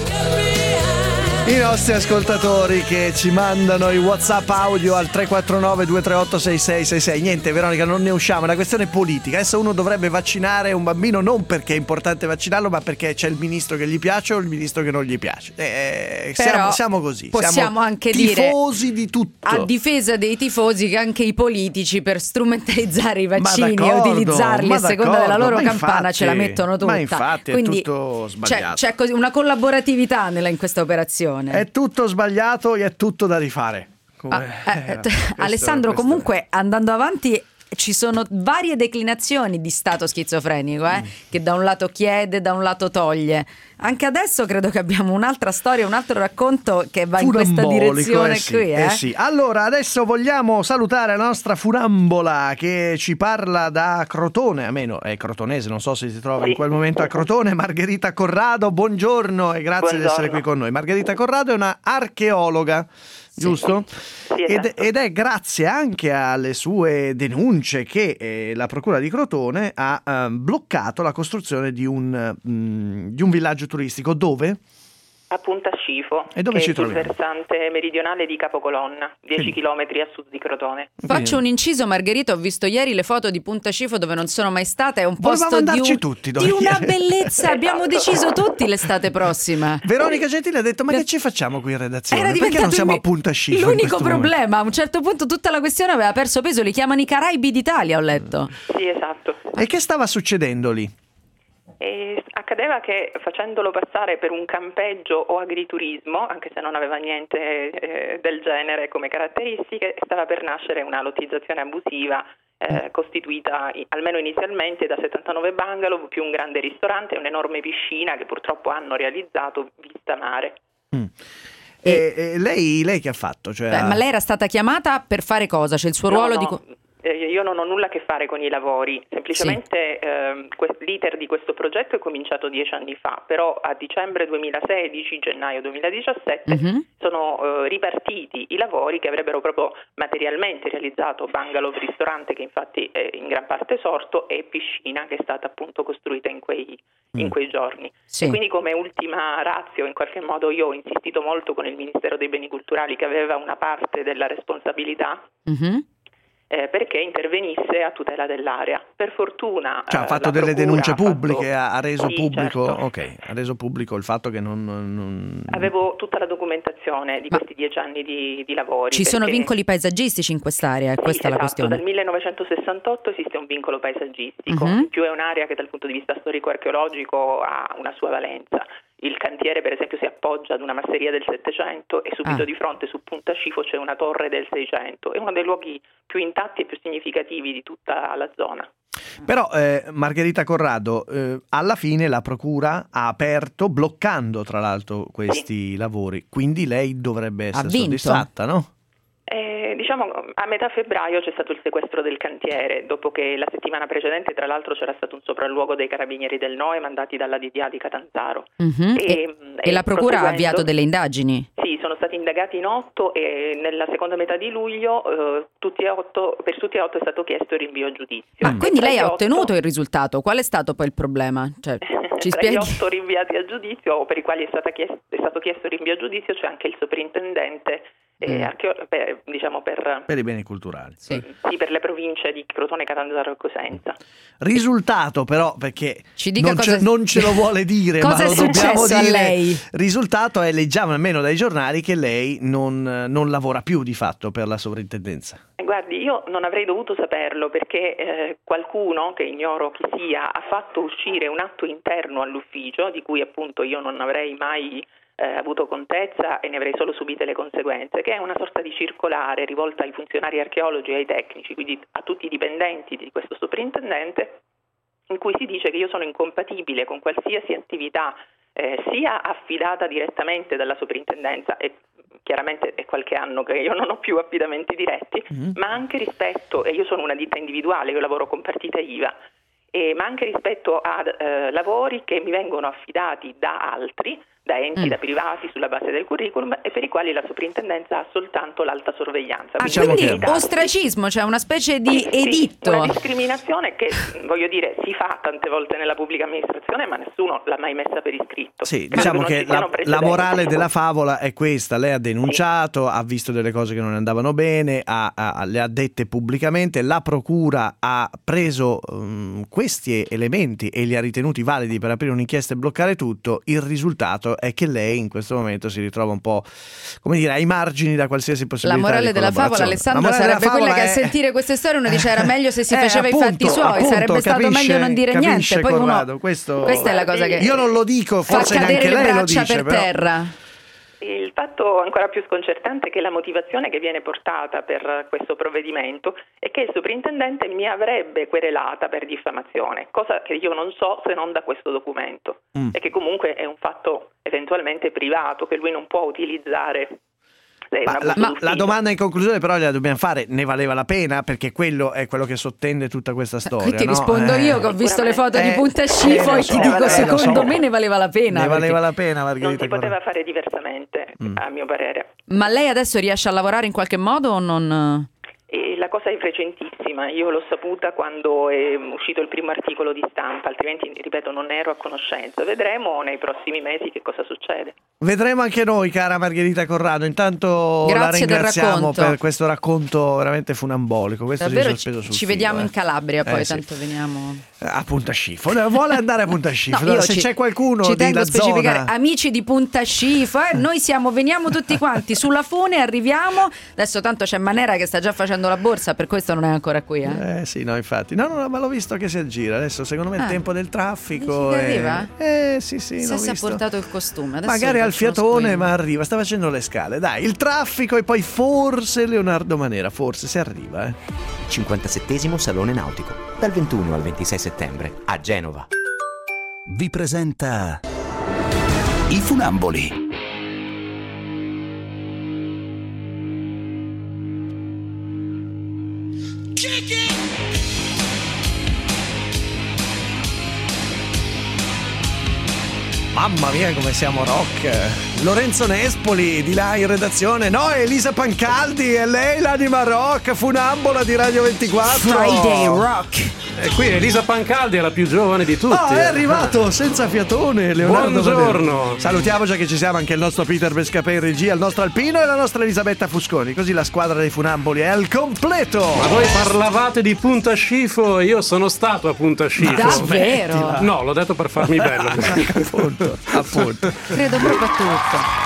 I nostri ascoltatori che ci mandano i WhatsApp audio al tre quattro nove due tre otto sei sei sei sei. Niente, Veronica, non ne usciamo, è una questione politica. Adesso uno dovrebbe vaccinare un bambino non perché è importante vaccinarlo, ma perché c'è il ministro che gli piace o il ministro che non gli piace. Eh, siamo, siamo così. Possiamo siamo anche tifosi dire, di tutto. a difesa dei tifosi, che anche i politici per strumentalizzare i vaccini e utilizzarli a seconda della loro campana infatti, ce la mettono tutta. Ma infatti Quindi è tutto sbagliato. C'è, c'è così una collaboratività nella, in questa operazione. È tutto sbagliato e è tutto da rifare. Come... Ah, eh, eh, questo, Alessandro, questo... comunque andando avanti ci sono varie declinazioni di stato schizofrenico, eh, mm. che da un lato chiede, da un lato toglie. Anche adesso credo che abbiamo un'altra storia, un altro racconto che va in questa direzione eh sì, qui. Eh? Eh sì. Allora, adesso vogliamo salutare la nostra funambola che ci parla da Crotone, almeno è crotonese, non so se si trova in quel momento a Crotone, Margherita Corrado. Buongiorno e grazie Buongiorno. di essere qui con noi. Margherita Corrado è una archeologa, giusto? Sì, ed, esatto. ed è grazie anche alle sue denunce che eh, la Procura di Crotone ha eh, bloccato la costruzione di un, mh, di un villaggio turistico. Dove? A Punta Scifo, e dove che ci è sul troviamo? versante meridionale di Capocolonna, dieci chilometri a sud di Crotone. Faccio un inciso, Margherita, ho visto ieri le foto di Punta Scifo dove non sono mai stata, è un posto di, un, tutti, di una bellezza, abbiamo deciso tutti l'estate prossima. Veronica Gentile ha detto: ma che ci facciamo qui in redazione? Era Perché non siamo a Punta Scifo? L'unico problema, a un certo punto tutta la questione aveva perso peso, li chiamano i Caraibi d'Italia, ho letto. Sì, esatto. E che stava succedendo lì? E accadeva che facendolo passare per un campeggio o agriturismo, anche se non aveva niente eh, del genere come caratteristiche, stava per nascere una lottizzazione abusiva eh, costituita almeno inizialmente da settantanove bungalow più un grande ristorante e un'enorme piscina che purtroppo hanno realizzato vista mare. Mm. E, e lei, lei che ha fatto? Cioè... Beh, ma lei era stata chiamata per fare cosa? C'è il suo no, ruolo no. di... Eh, io non ho nulla a che fare con i lavori, semplicemente sì. eh, que- l'iter di questo progetto è cominciato dieci anni fa, però a dicembre duemilasedici, gennaio duemiladiciassette mm-hmm. sono eh, ripartiti i lavori che avrebbero proprio materialmente realizzato bungalow, ristorante che infatti è in gran parte sorto, e piscina che è stata appunto costruita in quei, mm. in quei giorni. Sì. E quindi come ultima ratio in qualche modo io ho insistito molto con il Ministero dei Beni Culturali, che aveva una parte della responsabilità mm-hmm. Eh, perché intervenisse a tutela dell'area. Per fortuna cioè, ha fatto delle denunce pubbliche, ha, ha reso sì, pubblico certo. ok, ha reso pubblico il fatto che non, non... avevo tutta la documentazione di Ma questi dieci anni di, di lavori. Ci perché... sono vincoli paesaggistici in quest'area, sì, questa esatto, è la questione. Dal millenovecentosessantotto esiste un vincolo paesaggistico, uh-huh. in più è un'area che dal punto di vista storico-archeologico ha una sua valenza. Il cantiere per esempio si appoggia ad una masseria del Settecento e subito ah. di fronte su Punta Scifo c'è una torre del Seicento. È uno dei luoghi più intatti e più significativi di tutta la zona. Però eh, Margherita Corrado, eh, alla fine la procura ha aperto, bloccando tra l'altro questi sì. lavori, quindi lei dovrebbe essere soddisfatta, no? Eh, diciamo a metà febbraio c'è stato il sequestro del cantiere, dopo che la settimana precedente tra l'altro c'era stato un sopralluogo dei carabinieri del N O E mandati dalla D D A di Catanzaro. Mm-hmm. E, e, e la procura ha avviato delle indagini? Sì, sono stati indagati in otto e nella seconda metà di luglio eh, tutti e otto, per tutti e otto è stato chiesto il rinvio a giudizio. Ah, quindi lei ha ottenuto il risultato, qual è stato poi il problema? Cioè, ci tra spieghi? gli otto rinviati a giudizio o per i quali è, stata chiesto, è stato chiesto il rinvio a giudizio c'è anche il soprintendente Eh, archeo- per, diciamo per, per i beni culturali sì. sì, per le province di Crotone, Catanzaro e Cosenza. Risultato però, perché Ci dica non, cosa... ce, non ce lo vuole dire cosa ma lo è dobbiamo successo dire. A lei? Risultato è, leggiamo almeno dai giornali, che lei non, non lavora più di fatto per la sovrintendenza. Guardi, io non avrei dovuto saperlo perché eh, qualcuno, che ignoro chi sia, ha fatto uscire un atto interno all'ufficio di cui appunto io non avrei mai Eh, avuto contezza e ne avrei solo subite le conseguenze, che è una sorta di circolare rivolta ai funzionari archeologi e ai tecnici, quindi a tutti i dipendenti di questo soprintendente, in cui si dice che io sono incompatibile con qualsiasi attività eh, sia affidata direttamente dalla soprintendenza, e chiaramente è qualche anno che io non ho più affidamenti diretti, mm-hmm. ma anche rispetto, e io sono una ditta individuale, io lavoro con partita I V A, e, ma anche rispetto a eh, lavori che mi vengono affidati da altri, da enti, mm. da privati sulla base del curriculum, e per i quali la soprintendenza ha soltanto l'alta sorveglianza. Ah, quindi quindi ostracismo, cioè una specie di sì, editto. Sì, una discriminazione che, voglio dire, si fa tante volte nella pubblica amministrazione, ma nessuno l'ha mai messa per iscritto. Sì, Credo diciamo che, che la, la morale della favola è questa: lei ha denunciato, sì. ha visto delle cose che non andavano bene, ha, ha, le ha dette pubblicamente, la procura ha preso um, questi elementi e li ha ritenuti validi per aprire un'inchiesta e bloccare tutto. Il risultato è che lei in questo momento si ritrova un po', come dire, ai margini da qualsiasi possibilità. La morale di della favola, Alessandro, sarebbe quella che è... a sentire queste storie uno dice era meglio se si eh, faceva appunto, i fatti suoi, appunto, sarebbe stato capisce, meglio non dire niente. Poi Corrado, uno, questo... questa è la cosa che io non lo dico, fa forse cadere neanche le lei lo braccia dice, per però... terra. Il fatto ancora più sconcertante è che la motivazione che viene portata per questo provvedimento è che il soprintendente mi avrebbe querelata per diffamazione, cosa che io non so se non da questo documento, mm. e che comunque è un fatto eventualmente privato che lui non può utilizzare. Ma, la, ma la domanda in conclusione però la dobbiamo fare: ne valeva la pena? Perché quello è quello che sottende tutta questa storia. Qui ti no? rispondo eh, io che ho visto le foto eh, di Punta Scifo eh, e so, ti dico eh, secondo so. me ne valeva la pena. Ne valeva la pena, Margherita. Non si poteva fare diversamente, mm. a mio parere. Ma lei adesso riesce a lavorare in qualche modo o non? E la cosa è recentissima, io l'ho saputa quando è uscito il primo articolo di stampa, altrimenti, ripeto, non ero a conoscenza. Vedremo nei prossimi mesi che cosa succede. Vedremo anche noi, cara Margherita Corrado. Intanto Grazie la ringraziamo per questo racconto veramente funambolico. Questo davvero ci, sul ci filo, vediamo eh. in Calabria, poi eh, tanto sì. veniamo a Punta Scifo. Vuole andare a Punta Scifo? No, se ci, c'è qualcuno ci tengo della a specificare, zona, amici di Punta Scifo, eh, noi siamo, veniamo tutti quanti sulla Fune, arriviamo. Adesso tanto c'è Manera che sta già facendo la borsa, per questo non è ancora qui. Eh, eh sì, no, infatti. No, no, no, ma l'ho visto che si aggira. Adesso secondo me è il ah, tempo del traffico. Dici che e... arriva? Eh sì, sì. Se si è visto. portato il costume. Adesso magari al fiatone, ma arriva. Sta facendo le scale. Dai, il traffico e poi forse Leonardo Manera. Forse se arriva, eh. cinquantasettesimo Salone Nautico. Dal ventuno al ventisei settembre a Genova. Vi presenta I Funamboli. Kick it! Mamma mia come siamo rock. Lorenzo Nespoli di là in redazione. No, Elisa Pancaldi, è lei l'anima rock, funambola di Radio ventiquattro. Friday Rock. E qui Elisa Pancaldi è la più giovane di tutti. Oh, è arrivato senza fiatone Leonardo Buongiorno. Manero. Salutiamo, già che ci siamo, anche il nostro Peter Bescapè in regia, il nostro Alpino e la nostra Elisabetta Fusconi. Così la squadra dei funamboli è al completo. Ma voi parlavate di Punta Scifo e io sono stato a Punta Scifo. Davvero? No, l'ho detto per farmi bello. appunto, appunto. Credo proprio a tutto.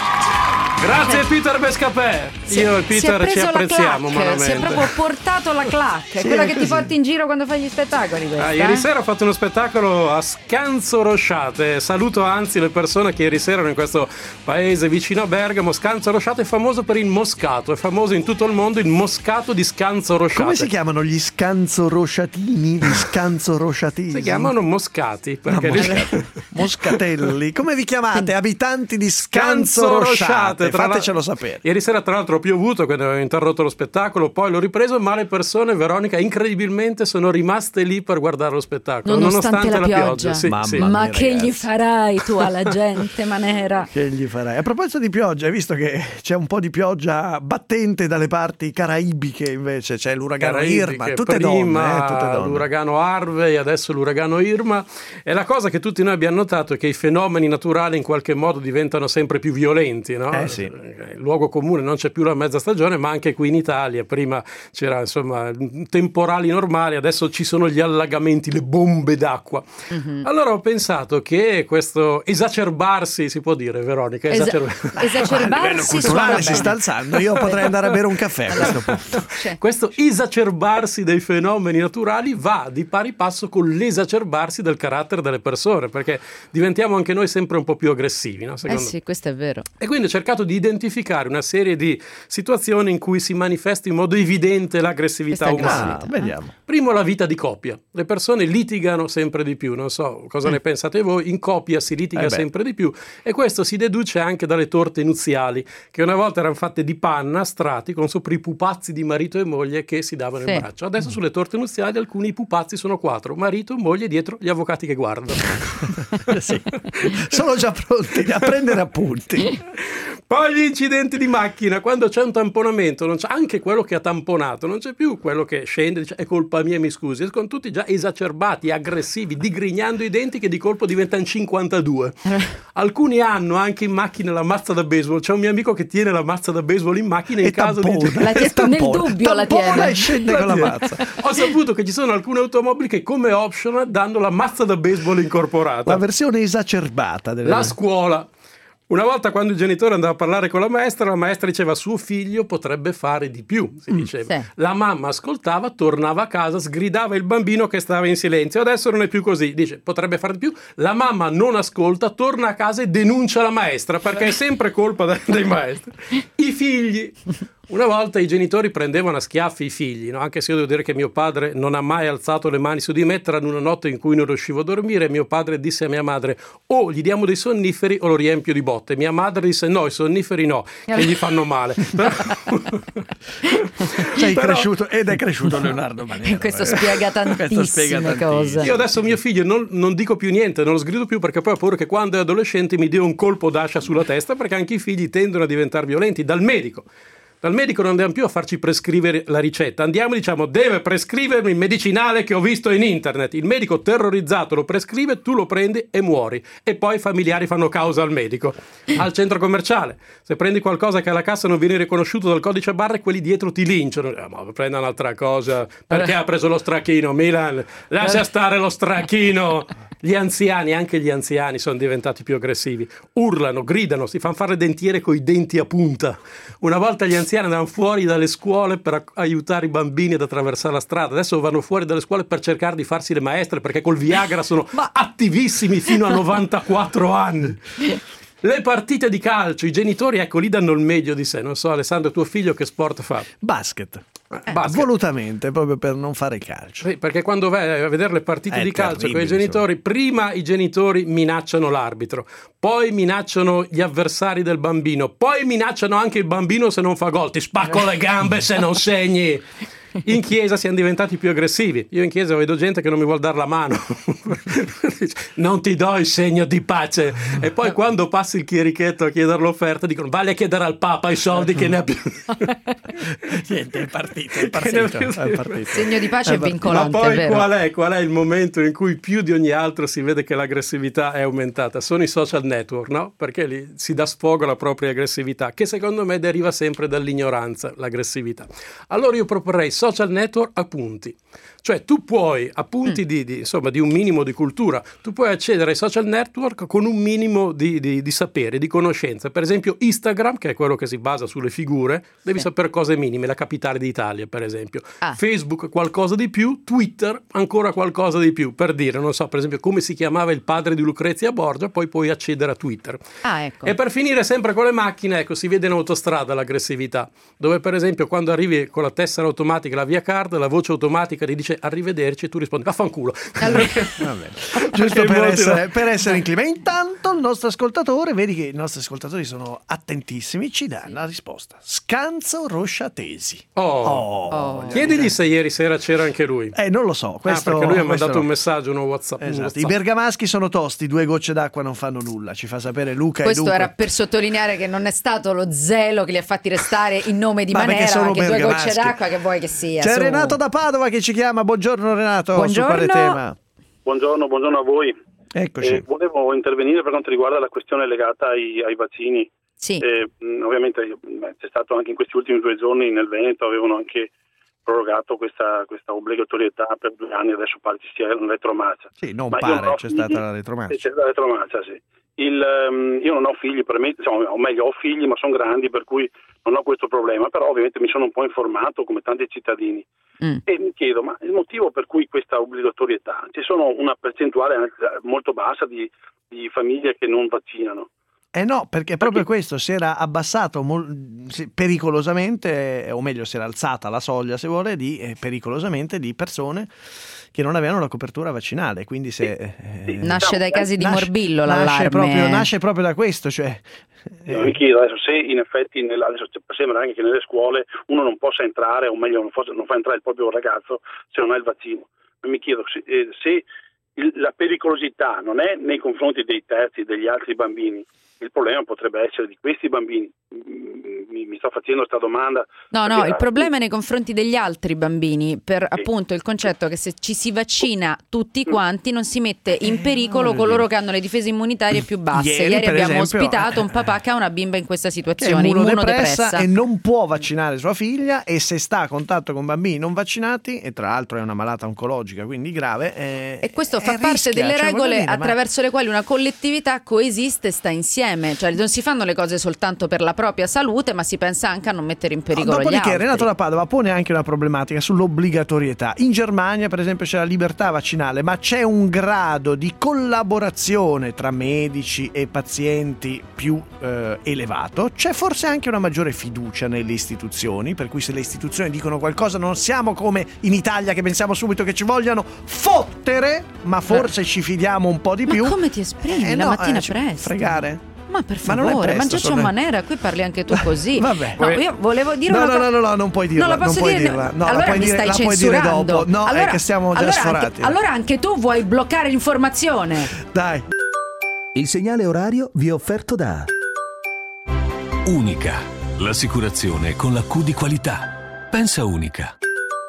Grazie Peter Bescapè. Si- Io e si è Peter preso ci la apprezziamo clac, umanamente. si è proprio portato la clac, è Sì, quella è che ti così. porti in giro quando fai gli spettacoli questa, Ah, ieri eh? sera ho fatto uno spettacolo a Scanzo Rosciate. Saluto anzi le persone che ieri sera erano in questo paese vicino a Bergamo. Scanzo Rosciate è famoso per il moscato, è famoso in tutto il mondo il moscato di Scanzo Rosciate. Come si chiamano gli scanzorosciatini? Gli scanzorosciatini? Si chiamano moscati perché No, li- Moscatelli. Come vi chiamate? Abitanti di Scanzo Scanzorosciate. Rosciate, tra la- Fatecelo sapere. Ieri sera tra l'altro ho piovuto, quindi avevo interrotto lo spettacolo, poi l'ho ripreso, ma le persone, Veronica, incredibilmente sono rimaste lì per guardare lo spettacolo Nonostante la pioggia. Sì, Mamma sì. mia, Ma che ragazzi. gli farai tu alla gente, manera? Che gli farai? A proposito di pioggia, hai visto che c'è un po' di pioggia battente dalle parti caraibiche, invece c'è l'uragano Caraibiche, Irma, tutte prima donne, eh, tutte donne. l'uragano Harvey, adesso l'uragano Irma. E la cosa che tutti noi abbiamo notato è che i fenomeni naturali in qualche modo diventano sempre più violenti, no? Eh sì. Il luogo comune, non c'è più la mezza stagione, ma anche qui in Italia prima c'era insomma temporali normali, adesso ci sono gli allagamenti, le bombe d'acqua. Mhm. Allora ho pensato che questo esacerbarsi, si può dire, Veronica, Esa- esacerb- esacerbarsi suona Culturale si bene. sta alzando, io potrei andare a bere un caffè a questo punto. Cioè, Questo esacerbarsi dei fenomeni naturali va di pari passo con l'esacerbarsi del carattere delle persone, perché diventiamo anche noi sempre un po' più aggressivi, no? eh Secondo me. sì, questo è vero. E quindi ho cercato di identificare una serie di situazioni in cui si manifesta in modo evidente l'aggressività Questa umana. Ah, vediamo. Primo, la vita di coppia. Le persone litigano sempre di più, non so cosa ne pensate voi, in coppia si litiga Eh beh. sempre di più e questo si deduce anche dalle torte nuziali, che una volta erano fatte di panna, strati, con sopra i pupazzi di marito e moglie che si davano Sì. in braccio. Adesso sulle torte nuziali alcuni pupazzi sono quattro, marito, moglie, dietro gli avvocati che guardano. Sì. Sono già pronti a prendere appunti. Poi gli incidenti di macchina, quando c'è un tamponamento, non c'è anche quello che ha tamponato, non c'è più quello che scende e dice è colpa mia, mi scusi, sono tutti già esacerbati, aggressivi, digrignando i denti che di colpo diventano cinquantadue. Alcuni hanno anche in macchina la mazza da baseball, c'è un mio amico che tiene la mazza da baseball in macchina in E caso di... tampona. La tie- Tampona. nel dubbio la Tampona tiene. e scende La con la tiene. mazza. Ho saputo che ci sono alcune automobili che come option danno la mazza da baseball incorporata. La versione esacerbata delle... La scuola. Una volta quando il genitore andava a parlare con la maestra, la maestra diceva suo figlio potrebbe fare di più, si diceva. sì. La mamma ascoltava, tornava a casa, sgridava il bambino che stava in silenzio. Adesso non è più così, dice potrebbe fare di più. La mamma non ascolta, torna a casa e denuncia la maestra perché è sempre colpa de- dei maestri. I figli. Una volta i genitori prendevano a schiaffi i figli, no? Anche se io devo dire che mio padre non ha mai alzato le mani su di me, tranne una notte in cui non riuscivo a dormire, mio padre disse a mia madre o gli diamo dei sonniferi o lo riempio di botte. Mia madre disse no, i sonniferi no, che gli fanno male. Sei Però- cresciuto ed è cresciuto Leonardo Manero. Questo eh. spiega Questo tantissime spiega tantissimo. cose. Io adesso mio figlio non, non dico più niente, non lo sgrido più perché poi ho paura che quando è adolescente mi dia un colpo d'ascia sulla testa, perché anche i figli tendono a diventare violenti dal medico. Dal medico non andiamo più a farci prescrivere la ricetta, andiamo e diciamo deve prescrivermi il medicinale che ho visto in internet. Il medico terrorizzato lo prescrive, tu lo prendi e muori e poi i familiari fanno causa al medico. Al centro commerciale, se prendi qualcosa che alla cassa non viene riconosciuto dal codice a barre, quelli dietro ti linciano. Eh, ma prenda un'altra cosa, perché ha preso lo stracchino? Milan, lascia stare lo stracchino. Gli anziani, anche gli anziani sono diventati più aggressivi, urlano, gridano, si fanno fare le dentiere coi denti a punta. Una volta gli anziani andavano fuori dalle scuole per aiutare i bambini ad attraversare la strada, adesso vanno fuori dalle scuole per cercare di farsi le maestre perché col Viagra sono attivissimi fino a novantaquattro anni. Le partite di calcio, i genitori ecco lì danno il meglio di sé. Non so Alessandro, tuo figlio che sport fa? Basket. Eh, basket. Volutamente, proprio per non fare calcio. Sì, perché quando vai a vedere le partite È di calcio con i terribile, genitori, prima i genitori minacciano l'arbitro, poi minacciano gli avversari del bambino, poi minacciano anche il bambino se non fa gol, ti spacco le gambe se non segni. In chiesa siamo diventati più aggressivi. Io in chiesa vedo gente che non mi vuol dare la mano. Non ti do il segno di pace. E poi quando passi il chierichetto a chiedere l'offerta dicono vale a chiedere al Papa i soldi che ne ha più. Niente, è partito, è partito, è partito. Segno di pace è vincolante. Ma poi è vero. qual è, qual è il momento in cui più di ogni altro si vede che l'aggressività è aumentata? Sono i social network, no? Perché lì si dà sfogo alla propria aggressività, che secondo me deriva sempre dall'ignoranza, l'aggressività. Allora io proporrei social network a punti. Cioè tu puoi, a punti mm. di, di, insomma, di un minimo di cultura, tu puoi accedere ai social network con un minimo di, di, di sapere, di conoscenza. Per esempio Instagram, che è quello che si basa sulle figure, devi sì. sapere cose minime, la capitale d'Italia per esempio. Ah. Facebook qualcosa di più, Twitter ancora qualcosa di più. Per dire, non so, per esempio come si chiamava il padre di Lucrezia Borgia, poi puoi accedere a Twitter. Ah, ecco. E per finire sempre con le macchine, ecco, si vede in autostrada l'aggressività, dove per esempio quando arrivi con la tessera automatica, la via card, la voce automatica ti dice arrivederci e tu rispondi vaffanculo. Allora... Giusto per essere, per essere in clima. Intanto il nostro ascoltatore, vedi che i nostri ascoltatori sono attentissimi, ci dà la risposta. Scanzo Rosciatesi. Oh, oh, oh. Chiedigli se ieri sera c'era anche lui. Eh, non lo so. Questo, ah, perché lui ha mandato no. un messaggio, uno WhatsApp, esatto. un WhatsApp. I bergamaschi sono tosti, due gocce d'acqua non fanno nulla. Ci fa sapere Luca. Questo e Luca. era per sottolineare che non è stato lo zelo che li ha fatti restare in nome di ma Manera, sono che due gocce d'acqua che vuoi che sia. C'è su. Renato da Padova che ci chiama. Buongiorno Renato. Buongiorno. Su quale tema? Buongiorno, buongiorno a voi. Eccoci. Eh, volevo intervenire per quanto riguarda la questione legata ai, ai vaccini. Sì. Eh, ovviamente beh, c'è stato anche in questi ultimi due giorni nel Veneto, avevano anche prorogato questa, questa obbligatorietà per due anni, adesso pare ci sia una retromarcia. Sì, non Ma pare, non c'è figli, stata la retromarcia. C'è stata la retromarcia, sì. Il, um, io non ho figli, per me, insomma, o meglio ho figli ma sono grandi, per cui non ho questo problema, però ovviamente mi sono un po' informato come tanti cittadini mm. e mi chiedo, ma il motivo per cui questa obbligatorietà? Ci sono una percentuale molto bassa di, di famiglie che non vaccinano. Eh no, perché proprio questo, si era abbassato mol- pericolosamente, o meglio si era alzata la soglia se vuole, di eh, pericolosamente di persone che non avevano la copertura vaccinale, quindi se eh, nasce dai casi di nasce, morbillo nasce l'allarme. Proprio, nasce proprio da questo, cioè eh. mi chiedo adesso se in effetti nella, adesso sembra anche che nelle scuole uno non possa entrare, o meglio non, possa, non fa entrare il proprio ragazzo se non ha il vaccino, ma mi chiedo se, eh, se il, la pericolosità non è nei confronti dei terzi, degli altri bambini, il problema potrebbe essere di questi bambini. Mi, mi sto facendo questa domanda. No, no, il problema è nei confronti degli altri bambini, per sì. appunto il concetto che se ci si vaccina tutti quanti non si mette in pericolo coloro che hanno le difese immunitarie più basse. Ieri, Ieri abbiamo esempio, ospitato un papà che ha una bimba in questa situazione, immunodepressa, e non può vaccinare sua figlia, e se sta a contatto con bambini non vaccinati, e tra l'altro è una malata oncologica, quindi grave, eh, e questo fa parte rischia, delle cioè, regole dire, attraverso ma... le quali una collettività coesiste e sta insieme, cioè non si fanno le cose soltanto per la propria salute, ma si pensa anche a non mettere in pericolo no, gli altri. Dopodiché Renato da Padova pone anche una problematica sull'obbligatorietà. In Germania per esempio c'è la libertà vaccinale, ma c'è un grado di collaborazione tra medici e pazienti più eh, elevato, c'è forse anche una maggiore fiducia nelle istituzioni, per cui se le istituzioni dicono qualcosa non siamo come in Italia che pensiamo subito che ci vogliano fottere, ma forse eh. ci fidiamo un po' di più. Ma come ti esprimi eh, la no, mattina eh, presto? Fregare? Ma per ma favore, ma Giorgio sono... Manera, qui parli anche tu così. Vabbè. No, io volevo dire no, una no, cosa. No, no, no, non puoi dirla. Non la posso non puoi dire. dirla. No, allora la puoi mi dire, stai la puoi dire dopo. No, allora, è che siamo già allora sforati. Anche, allora anche tu vuoi bloccare l'informazione. Dai. Il segnale orario vi è offerto da Unica, l'assicurazione con la Q di qualità. Pensa Unica.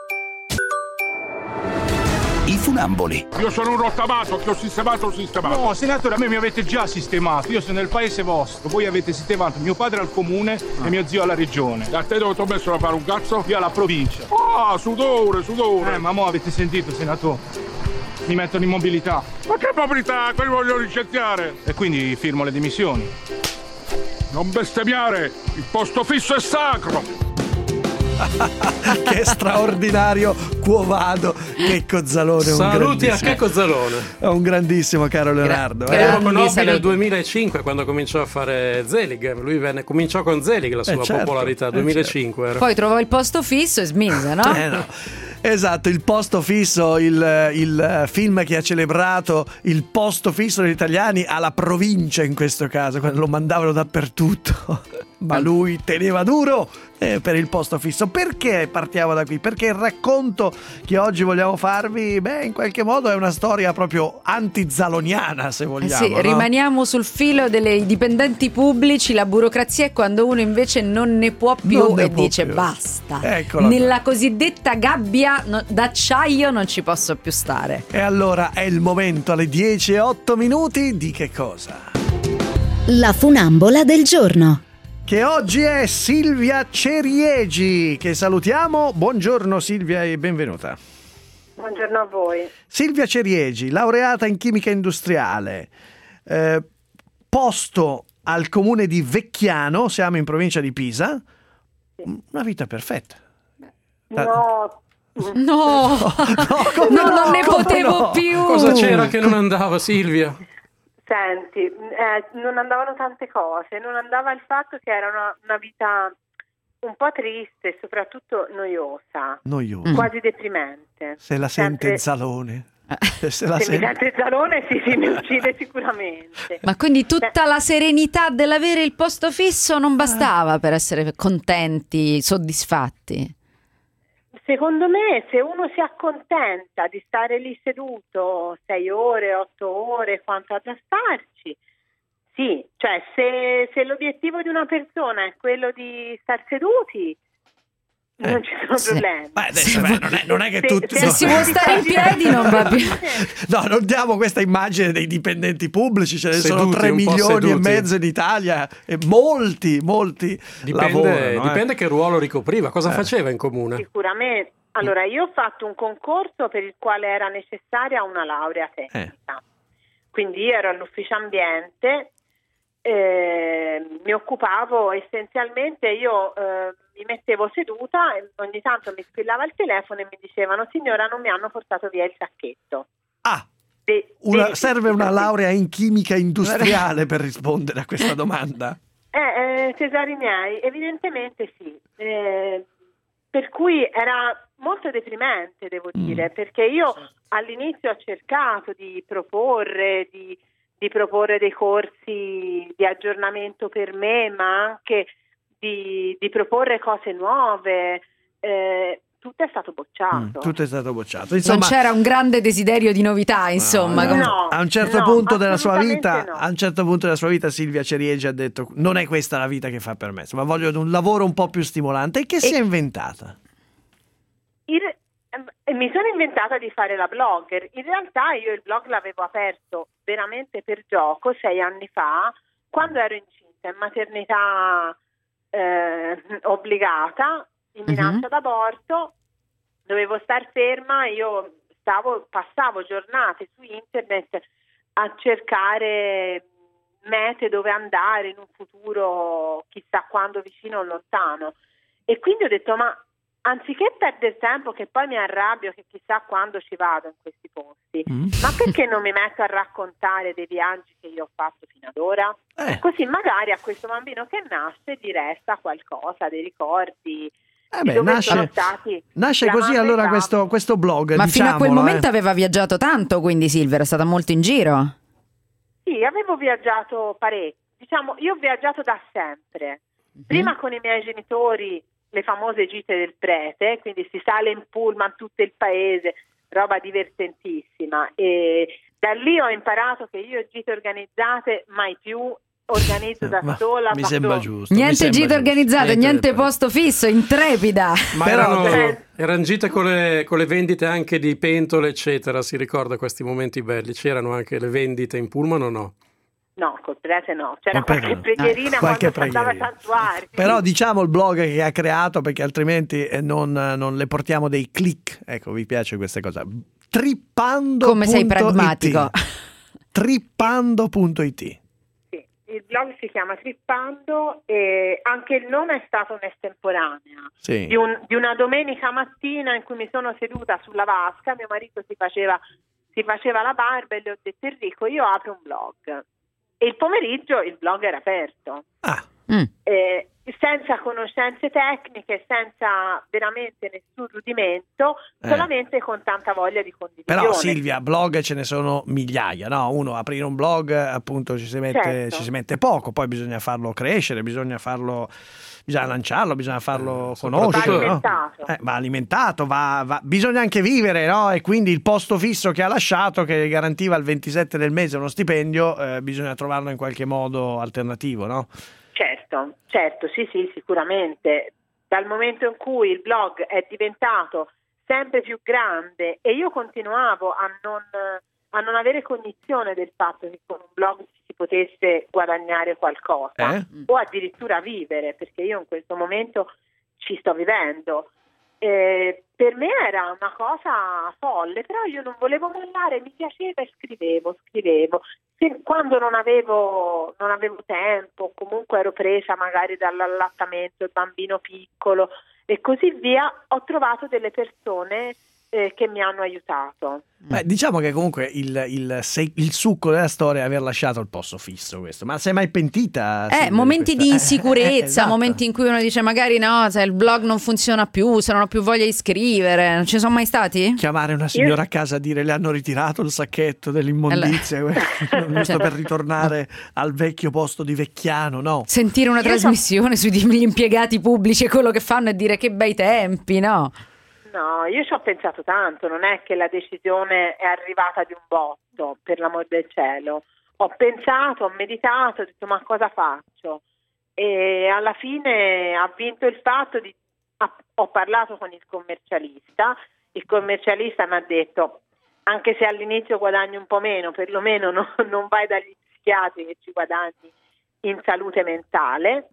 I funamboli. Io sono un rottamato che ho sistemato, ho sistemato. No, senatore, a me mi avete già sistemato. Io sono nel paese vostro. Voi avete sistemato mio padre al comune ah. e mio zio alla regione. Da te dove ti ho messo a fare un cazzo? Io alla provincia. Ah, sudore, sudore. Eh, ma mo avete sentito, senatore? Mi mettono in mobilità. Ma che mobilità? Quelli voglio licenziare. E quindi firmo le dimissioni. Non bestemmiare! Il posto fisso è sacro! Che straordinario Quo Vado, Checco Zalone. Saluti a Checco Zalone. È un grandissimo caro Leonardo. Gra- eh. Io lo conobbi nel duemilacinque quando cominciò a fare Zelig. Lui venne, cominciò con Zelig la sua eh certo, popolarità, duemilacinque eh era. Poi trovò il posto fisso e smise, no? Eh no. Esatto, il posto fisso, il, il film che ha celebrato il posto fisso degli italiani alla provincia in questo caso, quando lo mandavano dappertutto. ma lui teneva duro eh, per il posto fisso. Perché partiamo da qui? Perché il racconto che oggi vogliamo farvi, beh, in qualche modo è una storia proprio antizaloniana, se vogliamo. Sì, no? Rimaniamo sul filo dei dipendenti pubblici, la burocrazia è quando uno invece non ne può più Ne e può dice più. basta. Eccola Nella cosiddetta gabbia no, d'acciaio non ci posso più stare. E allora è il momento, alle dieci e otto minuti, di che cosa? La funambola del giorno. Che oggi è Silvia Ceriegi, che salutiamo. Buongiorno Silvia e benvenuta. Buongiorno a voi. Silvia Ceriegi, laureata in chimica industriale, eh, posto al comune di Vecchiano, siamo in provincia di Pisa. Una vita perfetta. No, No, no, no, non ne come potevo no? più. Cosa c'era che non andava, Silvia? senti, eh, non andavano tante cose, non andava il fatto che era una, una vita un po' triste e soprattutto noiosa, Noiosa. quasi deprimente. Se la sente Sempre- Zalone. Se la Se mi sente. sente Zalone sì, sì, mi uccide sicuramente. Ma quindi tutta la serenità dell'avere il posto fisso non bastava per essere contenti, soddisfatti? Secondo me, se uno si accontenta di stare lì seduto sei ore, otto ore, quanto ha da starci, sì, cioè se, se l'obiettivo di una persona è quello di star seduti, Eh, non ci sono sì. problemi. Ma adesso, beh, non, è, non è che Se- tutti... se- no. Si può stare in piedi non va più. No, non diamo questa immagine dei dipendenti pubblici, ce ne sono Seduti, tre un po' milioni e seduti. mezzo in Italia e molti, molti Dipende, lavorano. eh. dipende che ruolo ricopriva, cosa Eh. faceva in comune. Sicuramente. Allora, io ho fatto un concorso per il quale era necessaria una laurea tecnica. Quindi io ero all'ufficio ambiente, eh, mi occupavo essenzialmente, io eh, mi mettevo seduta e ogni tanto mi squillava il telefono e mi dicevano: signora, non mi hanno portato via il sacchetto. Ah, De- una- de- serve una laurea in chimica industriale per rispondere a questa domanda. Eh, eh, tesori miei, evidentemente sì. Eh, per cui era molto deprimente, devo dire, perché io all'inizio ho cercato di proporre, di, di proporre dei corsi di aggiornamento per me, ma anche di, di proporre cose nuove. Eh, tutto è stato bocciato. Tutto è stato bocciato. Insomma, non c'era un grande desiderio di novità, insomma. no, come- No, a un certo no, punto della sua vita, assolutamente no. a un certo punto della sua vita Silvia Ceriegi ha detto: non è questa la vita che fa per me, insomma, voglio un lavoro un po' più stimolante. E che si è inventata? Il- eh, mi sono inventata di fare la blogger. In realtà io il blog l'avevo aperto veramente per gioco sei anni fa, quando ero incinta in maternità eh, obbligata, in minaccia Mhm. d'aborto, dovevo star ferma, io stavo, passavo giornate su internet a cercare mete dove andare in un futuro chissà quando, vicino o lontano. E quindi ho detto: ma anziché perdere tempo, che poi mi arrabbio che chissà quando ci vado in questi posti, ma perché non mi metto a raccontare dei viaggi che io ho fatto fino ad ora? Eh. Così magari a questo bambino che nasce gli resta qualcosa, dei ricordi. Eh di beh, dove nasce- sono stati Nasce la così mamma e allora il questo, papà. questo blog. Ma fino a quel diciamolo, momento eh. aveva viaggiato tanto, quindi Silvia era stata molto in giro. Sì, avevo viaggiato parecchio. Diciamo, io ho viaggiato da sempre. Prima con i miei genitori, le famose gite del prete, quindi si sale in pullman tutto il paese, roba divertentissima. E da lì ho imparato che io gite organizzate mai più, organizzo da Ma sola. mi faccio- sembra giusto. mi Niente sembra gite giusto. organizzate, niente, per- posto fisso, intrepida. Ma Però- erano, erano gite con le, con le vendite anche di pentole, eccetera. Si ricorda questi momenti belli? C'erano anche le vendite in pullman o no? No, col prete no. C'era Col qualche prete no. preghierina Eh, qualche quando si andava ai preghierina. santuari. Però diciamo il blog che ha creato, perché altrimenti eh, non, non le portiamo dei click. Ecco, vi piace questa cosa? Trippando. Come sei pragmatico. Trippando punto it. Sì, il blog si chiama Trippando e anche il nome è stato un'estemporanea. Sì. Di, un- di una domenica mattina in cui mi sono seduta sulla vasca, mio marito si faceva, si faceva la barba e le ho detto: Enrico, io apro un blog. E il pomeriggio il blog era aperto. Ah. Mm. Eh, senza conoscenze tecniche, senza veramente nessun rudimento, Eh. solamente con tanta voglia di condivisione. Però Silvia, blog ce ne sono migliaia, no? Uno aprire un blog, appunto, ci si mette, Certo. ci si mette poco, poi bisogna farlo crescere, bisogna farlo, bisogna lanciarlo, bisogna farlo conoscere, Va no? alimentato. Eh, va alimentato, va, va- bisogna anche vivere, no? E quindi il posto fisso che ha lasciato, che garantiva il ventisette del mese uno stipendio, eh, bisogna trovarlo in qualche modo alternativo, no? Certo, certo, sì, sì, sicuramente. Dal momento in cui il blog è diventato sempre più grande e io continuavo a non, a non avere cognizione del fatto che con un blog si potesse guadagnare qualcosa Eh? o addirittura vivere, perché io in questo momento ci sto vivendo. Eh, per me era una cosa folle, però io non volevo mollare, mi piaceva e scrivevo, scrivevo. Se- Quando non avevo, non avevo tempo, comunque ero presa magari dall'allattamento, il bambino piccolo e così via, ho trovato delle persone eh, che mi hanno aiutato. Beh, diciamo che comunque il, il, se- il succo della storia è aver lasciato il posto fisso questo. Ma sei mai pentita? Eh, Silvia, momenti questa- di Eh, insicurezza, eh, esatto. momenti in cui uno dice magari no, se il blog non funziona più, se non ho più voglia di scrivere, non ci sono mai stati? Chiamare una signora a casa a dire le hanno ritirato il sacchetto dell'immondizia, giusto per ritornare al vecchio posto di Vecchiano, no? Sentire una Io so- trasmissione sugli impiegati pubblici e quello che fanno e dire che bei tempi, no? No, io ci ho pensato tanto, non è che la decisione è arrivata di un botto, per l'amor del cielo. Ho pensato, ho meditato, ho detto ma cosa faccio? E alla fine ha vinto il fatto di... ha- ho parlato con il commercialista, il commercialista mi ha detto anche se all'inizio guadagni un po' meno, perlomeno no- non vai dagli psichiatri che ci guadagni in salute mentale.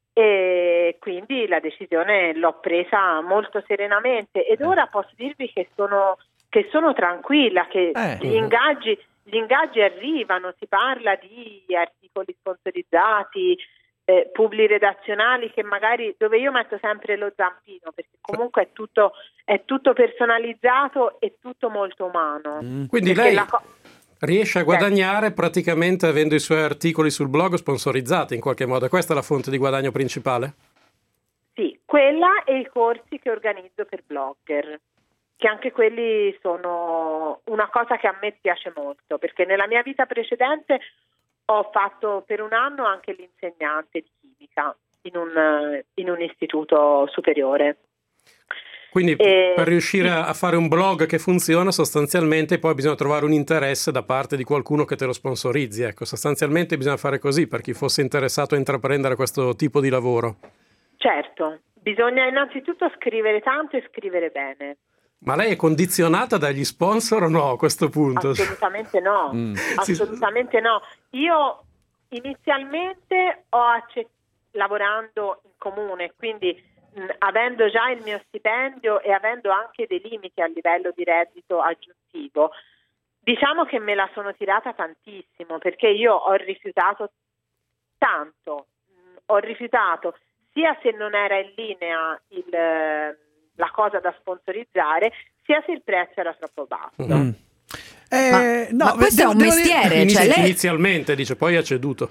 E quindi la decisione l'ho presa molto serenamente ed ora posso dirvi che sono, che sono tranquilla, che Eh. gli ingaggi, gli ingaggi arrivano, si parla di articoli sponsorizzati, eh, publi redazionali che magari dove io metto sempre lo zampino perché comunque è tutto, è tutto personalizzato e tutto molto umano. Quindi Perché lei la co- riesce a guadagnare praticamente avendo i suoi articoli sul blog sponsorizzati in qualche modo. Questa è la fonte di guadagno principale? Sì, quella e i corsi che organizzo per blogger, che anche quelli sono una cosa che a me piace molto, perché nella mia vita precedente ho fatto per un anno anche l'insegnante di chimica in un, in un istituto superiore. Quindi Eh, per riuscire a fare un blog che funziona sostanzialmente poi bisogna trovare un interesse da parte di qualcuno che te lo sponsorizzi. Ecco, sostanzialmente bisogna fare così per chi fosse interessato a intraprendere questo tipo di lavoro. Certo, bisogna innanzitutto scrivere tanto e scrivere bene. Ma lei è condizionata dagli sponsor o no a questo punto? Assolutamente no, Mm. assolutamente no. Io inizialmente ho accettato, lavorando in comune, quindi mh, avendo già il mio stipendio e avendo anche dei limiti a livello di reddito aggiuntivo, diciamo che me la sono tirata tantissimo perché io ho rifiutato tanto, mh, ho rifiutato sia se non era in linea il, la cosa da sponsorizzare, sia se il prezzo era troppo basso. Mm. Eh, Ma- no, ma questo devo- è un devo dire- mestiere, Inizi- cioè lei- Inizialmente dice, poi ha ceduto.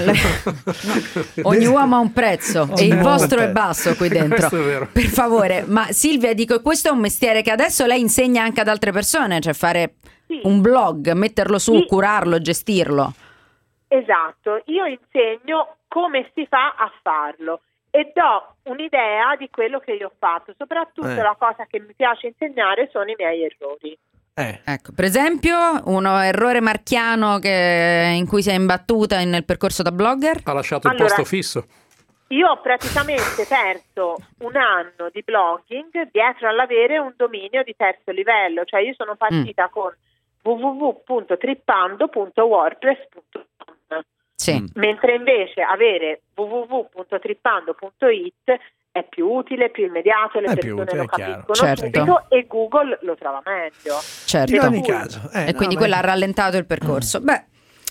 Ogni uomo ha un prezzo e il Ogni vostro uomo è basso qui dentro. Questo è vero. Per favore, ma Silvia, dico, questo è un mestiere che adesso lei insegna anche ad altre persone, cioè fare un blog, metterlo su, Sì. curarlo, gestirlo. Esatto, io insegno come si fa a farlo e do un'idea di quello che io ho fatto, soprattutto Eh. la cosa che mi piace insegnare sono i miei errori. Ecco, per esempio, uno errore marchiano che, in cui si è imbattuta in- nel percorso da blogger? Ha lasciato il Allora- posto fisso. Io ho praticamente perso un anno di blogging dietro all'avere un dominio di terzo livello, cioè io sono partita con w w w punto trippando punto wordpress punto com, Sì. mentre invece avere w w w punto trippando punto it è più utile, più immediato, le È più persone utile, lo è chiaro. capiscono Certo. subito e Google lo trova meglio. Certo. Per In ogni cui- caso. eh, e no, quindi ma- quella ha rallentato il percorso. Beh,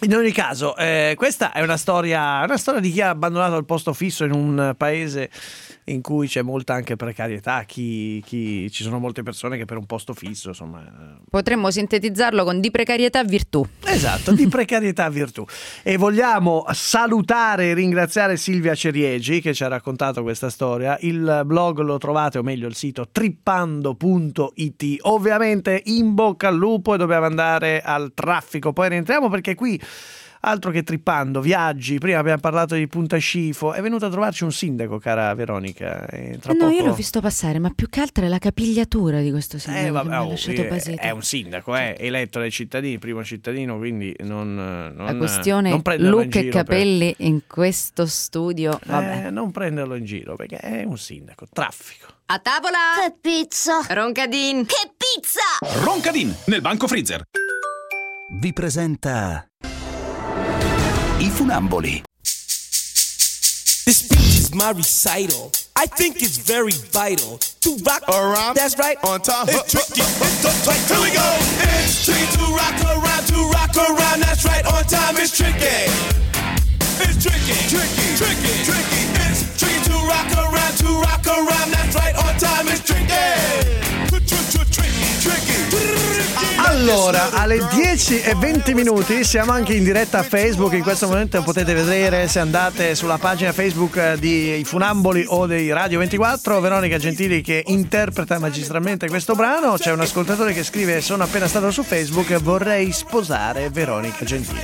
In ogni caso, eh, questa è una storia, una storia di chi ha abbandonato il posto fisso in un paese in cui c'è molta anche precarietà, chi, chi, ci sono molte persone che per un posto fisso, insomma... Potremmo sintetizzarlo con di precarietà virtù. Esatto, di precarietà virtù. E vogliamo salutare e ringraziare Silvia Ceriegi che ci ha raccontato questa storia. Il blog lo trovate, o meglio il sito trippando punto it. Ovviamente in bocca al lupo e dobbiamo andare al traffico, poi rientriamo perché qui... Altro che trippando, viaggi, prima abbiamo parlato di Punta Scifo, è venuto a trovarci un sindaco, cara Veronica. E tra eh no, poco... io l'ho visto passare, ma più che altro è la capigliatura di questo sindaco eh, vabbè, che mi ha oh, lasciato è, basito. è un sindaco, è eh, eletto dai cittadini, primo cittadino, quindi non, non la questione non prenderlo in look e giro capelli per... in questo studio, vabbè. Eh, non prenderlo in giro perché è un sindaco, traffico. A tavola! Che pizza! Roncadin! Che pizza! Roncadin, nel banco freezer. Vi presenta I Funamboli. This speech is my recital. I think it's very vital to rock around. That's right. On time. It's tricky. It's tight. Here we go. It's tricky to rock around. To rock around. That's right. On time. It's tricky. It's tricky. Tricky. Tricky. Tricky. It's tricky to rock around. To rock around. That's right. On time. It's tricky. Tricky. Tricky. Allora, alle dieci e venti minuti siamo anche in diretta a Facebook. In questo momento potete vedere, se andate sulla pagina Facebook di I Funamboli o dei Radio ventiquattro, Veronica Gentili che interpreta magistralmente questo brano. C'è un ascoltatore che scrive: sono appena stato su Facebook, vorrei sposare Veronica Gentili.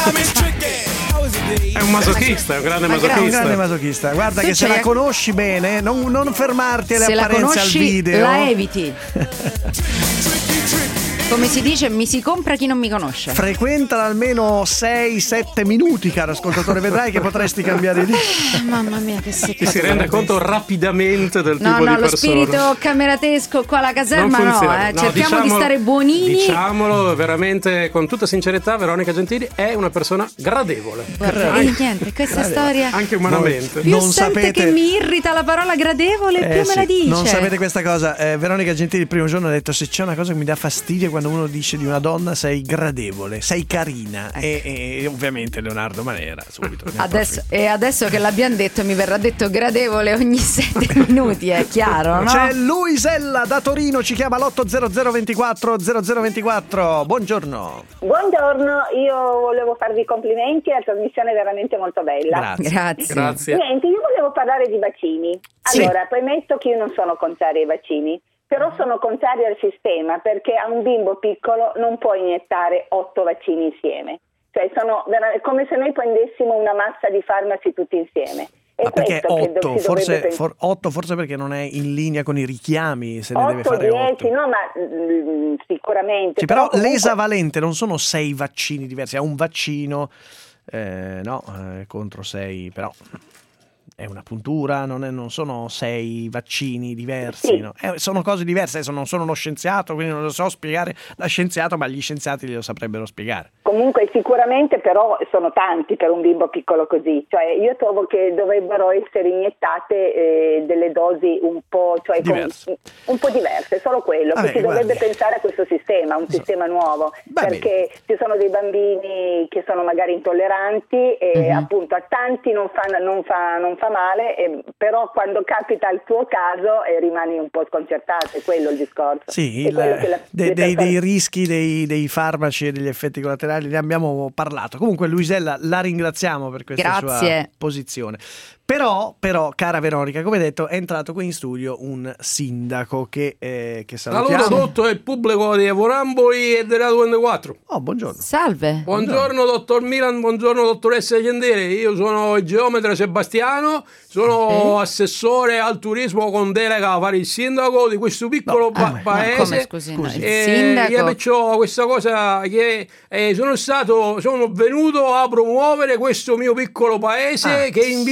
È un masochista, è un grande masochista. Un grande masochista. Guarda Tu che se c'hai- la conosci bene, non, non fermarti alle Se la apparenze al conosci, video. la eviti. Come si dice, mi si compra chi non mi conosce. Frequentala almeno sei sette minuti, caro ascoltatore, vedrai che potresti cambiare idea. Mamma mia, che seccatura. Ci si rende conto rapidamente del No, tipo no, di lo persona. spirito cameratesco qua alla caserma Non no, funziona. eh. No, cerchiamo di diciamolo- stare buonini. Diciamolo veramente con tutta sincerità, Veronica Gentili è una persona gradevole. Guarda, Anche- e niente, questa storia Anche umanamente. più Non sente sapete- che mi irrita la parola gradevole, Eh, più sì, me la dice. Non sapete questa cosa, eh, Veronica Gentili il primo giorno ha detto: se c'è una cosa che mi dà fastidio quando uno dice di una donna sei gradevole, sei carina. E, e ovviamente Leonardo Manera subito ne Adesso, e adesso che l'abbiamo detto mi verrà detto gradevole ogni sette minuti, è chiaro, no? C'è Luisella da Torino, ci chiama l'otto zero zero ventiquattro zero zero ventiquattro. Buongiorno. Buongiorno, io volevo farvi complimenti, la trasmissione è veramente molto bella. Grazie. Grazie. Grazie. Niente, io volevo parlare di vaccini. Sì. Allora, premetto che io non sono contraria ai vaccini, però sono contraria al sistema perché a un bimbo piccolo non puoi iniettare otto vaccini insieme. Cioè sono vera- è come se noi prendessimo una massa di farmaci tutti insieme. E Ma perché questo che do- otto? si Forse, dovrebbe pens- for- otto forse perché non è in linea con i richiami, se ne deve otto, fare otto. dieci, no, ma mm, sicuramente. Sì, però comunque- l'esavalente non sono sei vaccini diversi, è un vaccino, eh, no, eh, contro sei, però è una puntura, non, è- non sono sei vaccini diversi, Sì. no? Eh, sono cose diverse, adesso non sono uno scienziato, quindi non lo so spiegare da scienziato, ma gli scienziati glielo saprebbero spiegare. Comunque sicuramente però sono tanti per un bimbo piccolo così, cioè io trovo che dovrebbero essere iniettate eh, delle dosi un po', cioè com- Diverse. un po' diverse, solo quello, Vabbè, che si dovrebbe guardi. pensare a questo sistema, un sistema nuovo, Va perché ci sono dei bambini che sono magari intolleranti e Mhm. appunto a tanti non fa, non fa, non fa male, e- però quando capita il tuo caso eh, rimani un po' sconcertato, è quello il discorso. Sì, È il- quello che la- de- le dei, persone- dei rischi dei, dei farmaci e degli effetti collaterali ne abbiamo parlato. Comunque Luisella la ringraziamo per questa Grazie. sua posizione. Però, però, cara Veronica, come detto, è entrato qui in studio un sindaco che, eh, che salutiamo. Allora, tutto il pubblico di Funamboli e del Radio ventiquattro. Oh, buongiorno. Salve. Buongiorno dottor Milan, buongiorno dottoressa Gentili, io sono il geometra Sebastiano, sono assessore al turismo con delega a fare il sindaco di questo piccolo pa- ma paese. come, scusi, no, il E sindaco? io perciò questa cosa che eh, sono stato, sono venuto a promuovere questo mio piccolo paese Ah, che invito tutte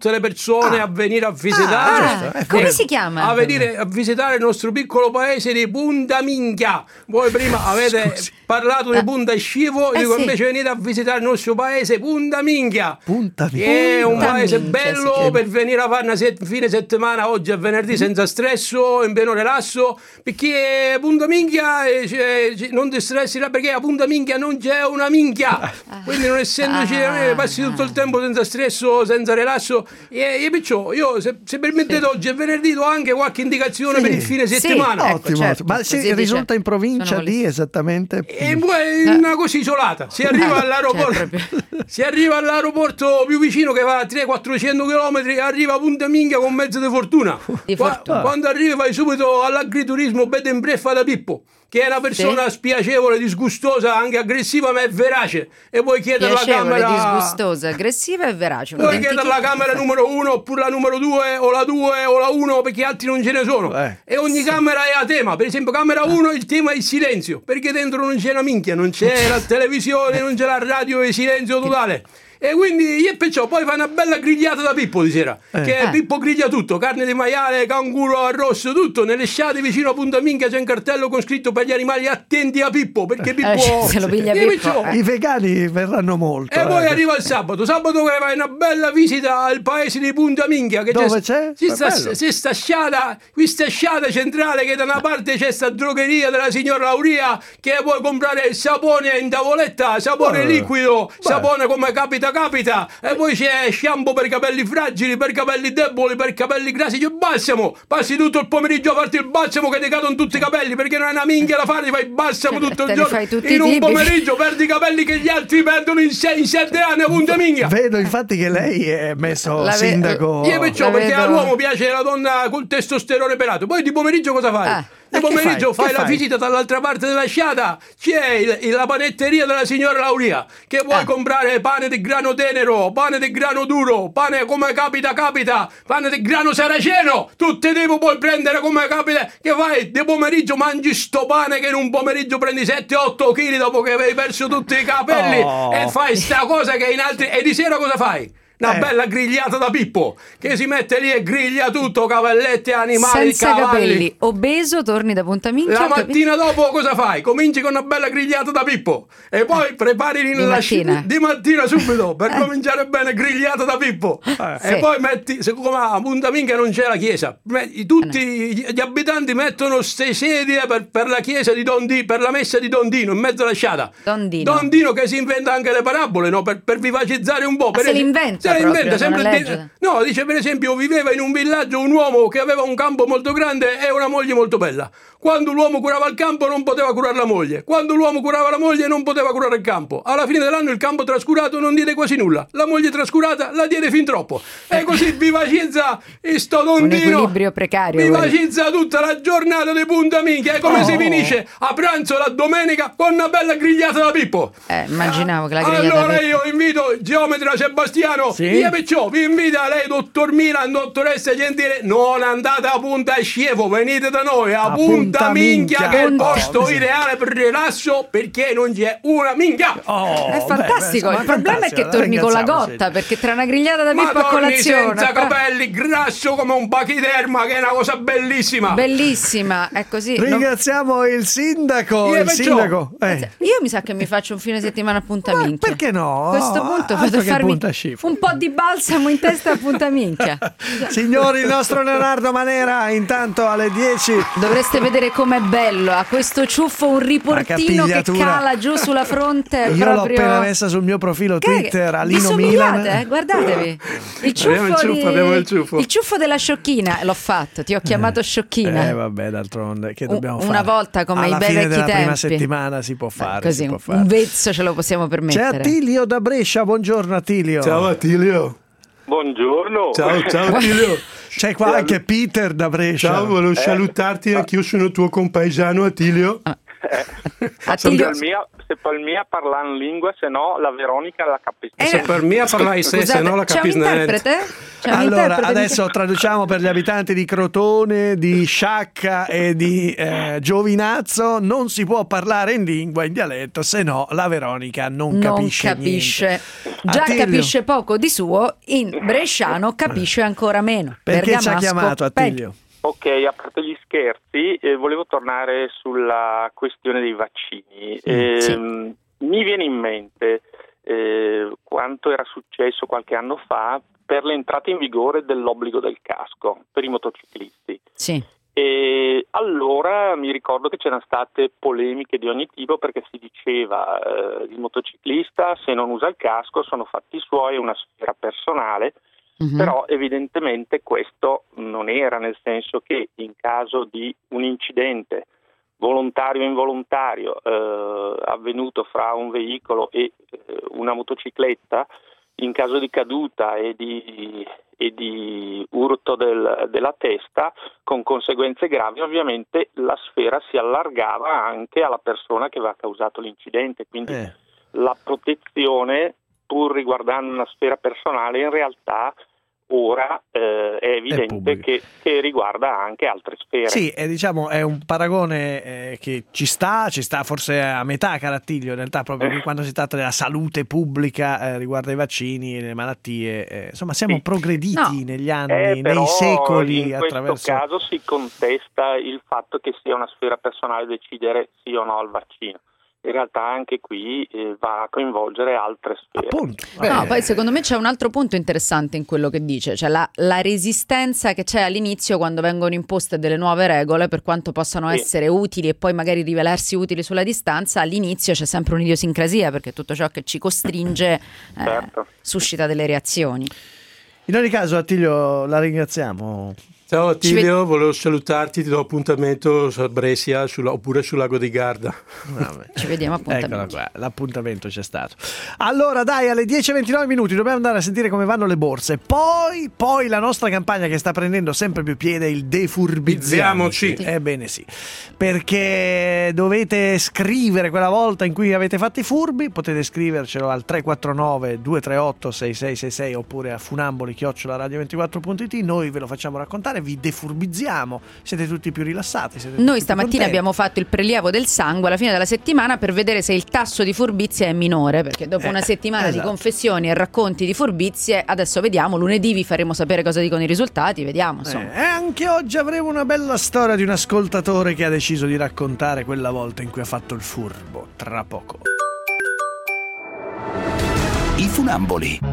tutte le persone ah. a venire a visitare. Ah, certo. Come si chiama? A venire a visitare il nostro piccolo paese di Punta Minchia. Voi prima avete Scusi. parlato di Punta Scivo, eh, dico sì. invece venite a visitare il nostro paese Punta Minchia. Punta Minchia. Che è un Punta paese Minchia, bello sì. per venire a fare una set- fine settimana, oggi è venerdì, senza stress, in pieno rilasso, perché Punta Minchia eh, non ti stressi là, perché a Punta Minchia non c'è una minchia. Quindi non essendoci ah. passi tutto il tempo senza stress, senza rilasso, e, e perciò io se, se permettete sì. oggi è venerdì do anche qualche indicazione sì. per il fine settimana. Sì, ottimo, certo. Ma si Così risulta in provincia di esattamente e poi in una cosa isolata si arriva all'aeroporto si arriva all'aeroporto più vicino che va a trecento quattrocento chilometri, arriva a Punta Minchia con mezzo di fortuna. Di Qua, fortuna. Quando arrivi vai subito all'agriturismo bed and breakfast da Pippo, che è una persona sì. spiacevole, disgustosa, anche aggressiva, ma è verace. E puoi chiedere alla camera disgustosa, aggressiva e verace. Puoi chiedere alla camera numero uno oppure la numero due o la due o la uno, perché altri non ce ne sono. Eh. E ogni sì. camera è a tema. Per esempio camera uno il tema è il silenzio, perché dentro non c'è una minchia, non c'è la televisione, non c'è la radio, è silenzio totale. E quindi io e perciò poi fai una bella grigliata da Pippo di sera, eh. che eh. Pippo griglia tutto, carne di maiale, canguro, arrosto, tutto. Nelle sciate vicino a Punta Minchia c'è un cartello con scritto per gli animali attenti a Pippo, perché Pippo eh, se lo piglia Pippo. Perciò, eh. I vegani verranno molto. E eh. poi arriva il sabato, sabato che fai una bella visita al paese di Punta Minchia, che dove c'è? Si sta, si sta sciata, questa sciata centrale, che da una parte c'è sta drogheria della signora Lauria, che puoi comprare il sapone in tavoletta, sapone Beh. liquido, Beh. sapone come capita capita. E poi c'è shampoo per capelli fragili, per capelli deboli, per capelli grassi. C'è balsamo, passi tutto il pomeriggio a farti il balsamo che ti cadono tutti i capelli, perché non è una minchia da fare, ti fai il balsamo tutto il giorno. In un pomeriggio perdi i capelli che gli altri perdono in sei in sette anni a Punta Minchia. Vedo infatti che lei è messo la sindaco. Io perciò, perché all'uomo piace la donna col testosterone pelato. Poi di pomeriggio cosa fai? Ah. Di pomeriggio fai, fai la fai? visita dall'altra parte della sciata, c'è il, il, la panetteria della signora Lauria, che puoi ah. comprare pane di grano tenero, pane di grano duro, pane come capita capita, pane di grano saraceno, tutte devo puoi prendere come capita. Che fai? Di pomeriggio mangi sto pane che in un pomeriggio prendi sette otto chili dopo che avevi perso tutti i capelli oh. e fai sta cosa che in altri. E di sera cosa fai? Una eh. bella grigliata da Pippo, che si mette lì e griglia tutto, cavalletti, animali, senza cavalli. capelli, obeso, torni da Punta Minchia. La mattina dopo cosa fai? Cominci con una bella grigliata da Pippo e poi prepari di la mattina. Sci- di mattina subito per eh. cominciare bene grigliata da Pippo eh. e sì. poi metti, siccome a Punta Minchia non c'è la chiesa, tutti eh. gli abitanti mettono ste sedie per, per la chiesa di Dondino, per la messa di Dondino in mezzo alla sciata. Dondino. Dondino che si inventa anche le parabole, no? per, per vivacizzare un po'. Ah, per se l'inventa. Se la inventa sempre di... No, dice per esempio viveva in un villaggio un uomo che aveva un campo molto grande e una moglie molto bella. Quando l'uomo curava il campo non poteva curare la moglie, quando l'uomo curava la moglie non poteva curare il campo. Alla fine dell'anno il campo trascurato non diede quasi nulla, la moglie trascurata la diede fin troppo. E così vivacizza sto Dondino, un equilibrio precario, vivacizza tutta la giornata di Punta Minchia. E come oh. si finisce a pranzo la domenica con una bella grigliata da Pippo. Eh, immaginavo che la grigliata allora da io invito il geometra Sebastiano, sì? Via Perciò vi invita lei dottor Milan, dottoressa Gentile, non andate a Punta Scievo, venite da noi a, a Punta, Punta Minchia, minchia che è il posto oh, ideale per il rilasso, perché non c'è una minchia. Oh, è fantastico. Beh, beh, il problema è che torni con la gotta, perché tra una grigliata da Pippo a colazione senza tra... capelli, grasso come un pachiderma, che è una cosa bellissima. Bellissima, è così. Ringraziamo no? il sindaco. Io, il sindaco. Eh. Io mi sa che mi faccio un fine settimana a Punta Ma Minchia. Perché no? A questo punto oh, vado a farmi un po' di balsamo in testa a Punta Minchia. Signori, il nostro Leonardo Manera intanto alle dieci. Dovreste vedere com'è bello, ha questo ciuffo, un riportino che cala giù sulla fronte. Io proprio... l'ho appena messa sul mio profilo che, Twitter, Alino Milan. Eh? Guardatevi. Il ciuffo, il, ciuffo, di... il, ciuffo. il ciuffo della sciocchina, l'ho fatto, ti ho chiamato eh. sciocchina. Eh vabbè, d'altronde che dobbiamo Una fare? volta come Alla i bei fine vecchi della tempi. prima settimana si può fare, Beh, così, si può fare. Un vezzo ce lo possiamo permettere. C'è Attilio da Brescia, buongiorno Attilio. Ciao Attilio. Buongiorno. Ciao, ciao Attilio. C'è qua anche Peter da Brescia. Ciao, volevo eh. salutarti, anch'io sono tuo compaesano Attilio. Eh. Attilio. Se, mia, se per me parlare in lingua, se no la Veronica la capisce. Eh. Se per me parlare se, se no la capisce. C'è un interprete? Cioè, allora, adesso traduciamo per gli abitanti di Crotone, di Sciacca e di eh, Giovinazzo: non si può parlare in lingua, in dialetto, se no la Veronica non, non capisce capisce. niente. Già Attilio, capisce poco di suo, in bresciano capisce ancora meno. perché ci ha chiamato Attilio? Ok, a parte gli scherzi, eh, volevo tornare sulla questione dei vaccini. Eh, sì. Mi viene in mente eh, quanto era successo qualche anno fa per l'entrata in vigore dell'obbligo del casco per i motociclisti. Sì. E allora mi ricordo che c'erano state polemiche di ogni tipo, perché si diceva eh, il motociclista, se non usa il casco, sono fatti suoi, è una sfera personale. Uh-huh. Però evidentemente questo non era, nel senso che in caso di un incidente volontario o involontario eh, avvenuto fra un veicolo e eh, una motocicletta, in caso di caduta e di, e di urto del, della testa con conseguenze gravi, ovviamente la sfera si allargava anche alla persona che aveva causato l'incidente, quindi eh. la protezione, pur riguardando una sfera personale, in realtà ora eh, è evidente è che, che riguarda anche altre sfere. Sì, è, diciamo, è un paragone eh, che ci sta, ci sta forse a metà, Carattiglio, in realtà, proprio eh. quando si tratta della salute pubblica eh, riguardo ai vaccini e le malattie. Eh, insomma, siamo sì. progrediti no. negli anni, eh, però nei secoli. In questo attraverso... caso si contesta il fatto che sia una sfera personale decidere sì o no al vaccino. In realtà anche qui eh, va a coinvolgere altre sfere. Appunto. No, poi secondo me c'è un altro punto interessante in quello che dice, cioè la, la resistenza che c'è all'inizio quando vengono imposte delle nuove regole, per quanto possano sì. essere utili e poi magari rivelarsi utili sulla distanza, all'inizio c'è sempre un'idiosincrasia, perché tutto ciò che ci costringe eh, certo. suscita delle reazioni. In ogni caso, Attilio, la ringraziamo. Ciao Attilio, ved- volevo salutarti, ti do appuntamento a Brescia sulla, oppure sul lago di Garda. Vabbè. Ci vediamo appuntamento. Eccola qua, l'appuntamento c'è stato. Allora dai, alle dieci e ventinove minuti dobbiamo andare a sentire come vanno le borse. Poi, poi la nostra campagna che sta prendendo sempre più piede, il defurbizziamoci. Ebbene sì, perché dovete scrivere quella volta in cui avete fatto i furbi, potete scrivercelo al tre quattro nove due tre otto sei sei sei sei oppure a funamboli chiocciola radio ventiquattro punto it. Noi ve lo facciamo raccontare, vi defurbizziamo, siete tutti più rilassati. Siete Noi stamattina abbiamo fatto il prelievo del sangue alla fine della settimana per vedere se il tasso di furbizia è minore, perché dopo eh, una settimana esatto. di confessioni e racconti di furbizie, adesso vediamo, lunedì vi faremo sapere cosa dicono i risultati, vediamo insomma. Eh, e anche oggi avremo una bella storia di un ascoltatore che ha deciso di raccontare quella volta in cui ha fatto il furbo, tra poco. I funamboli.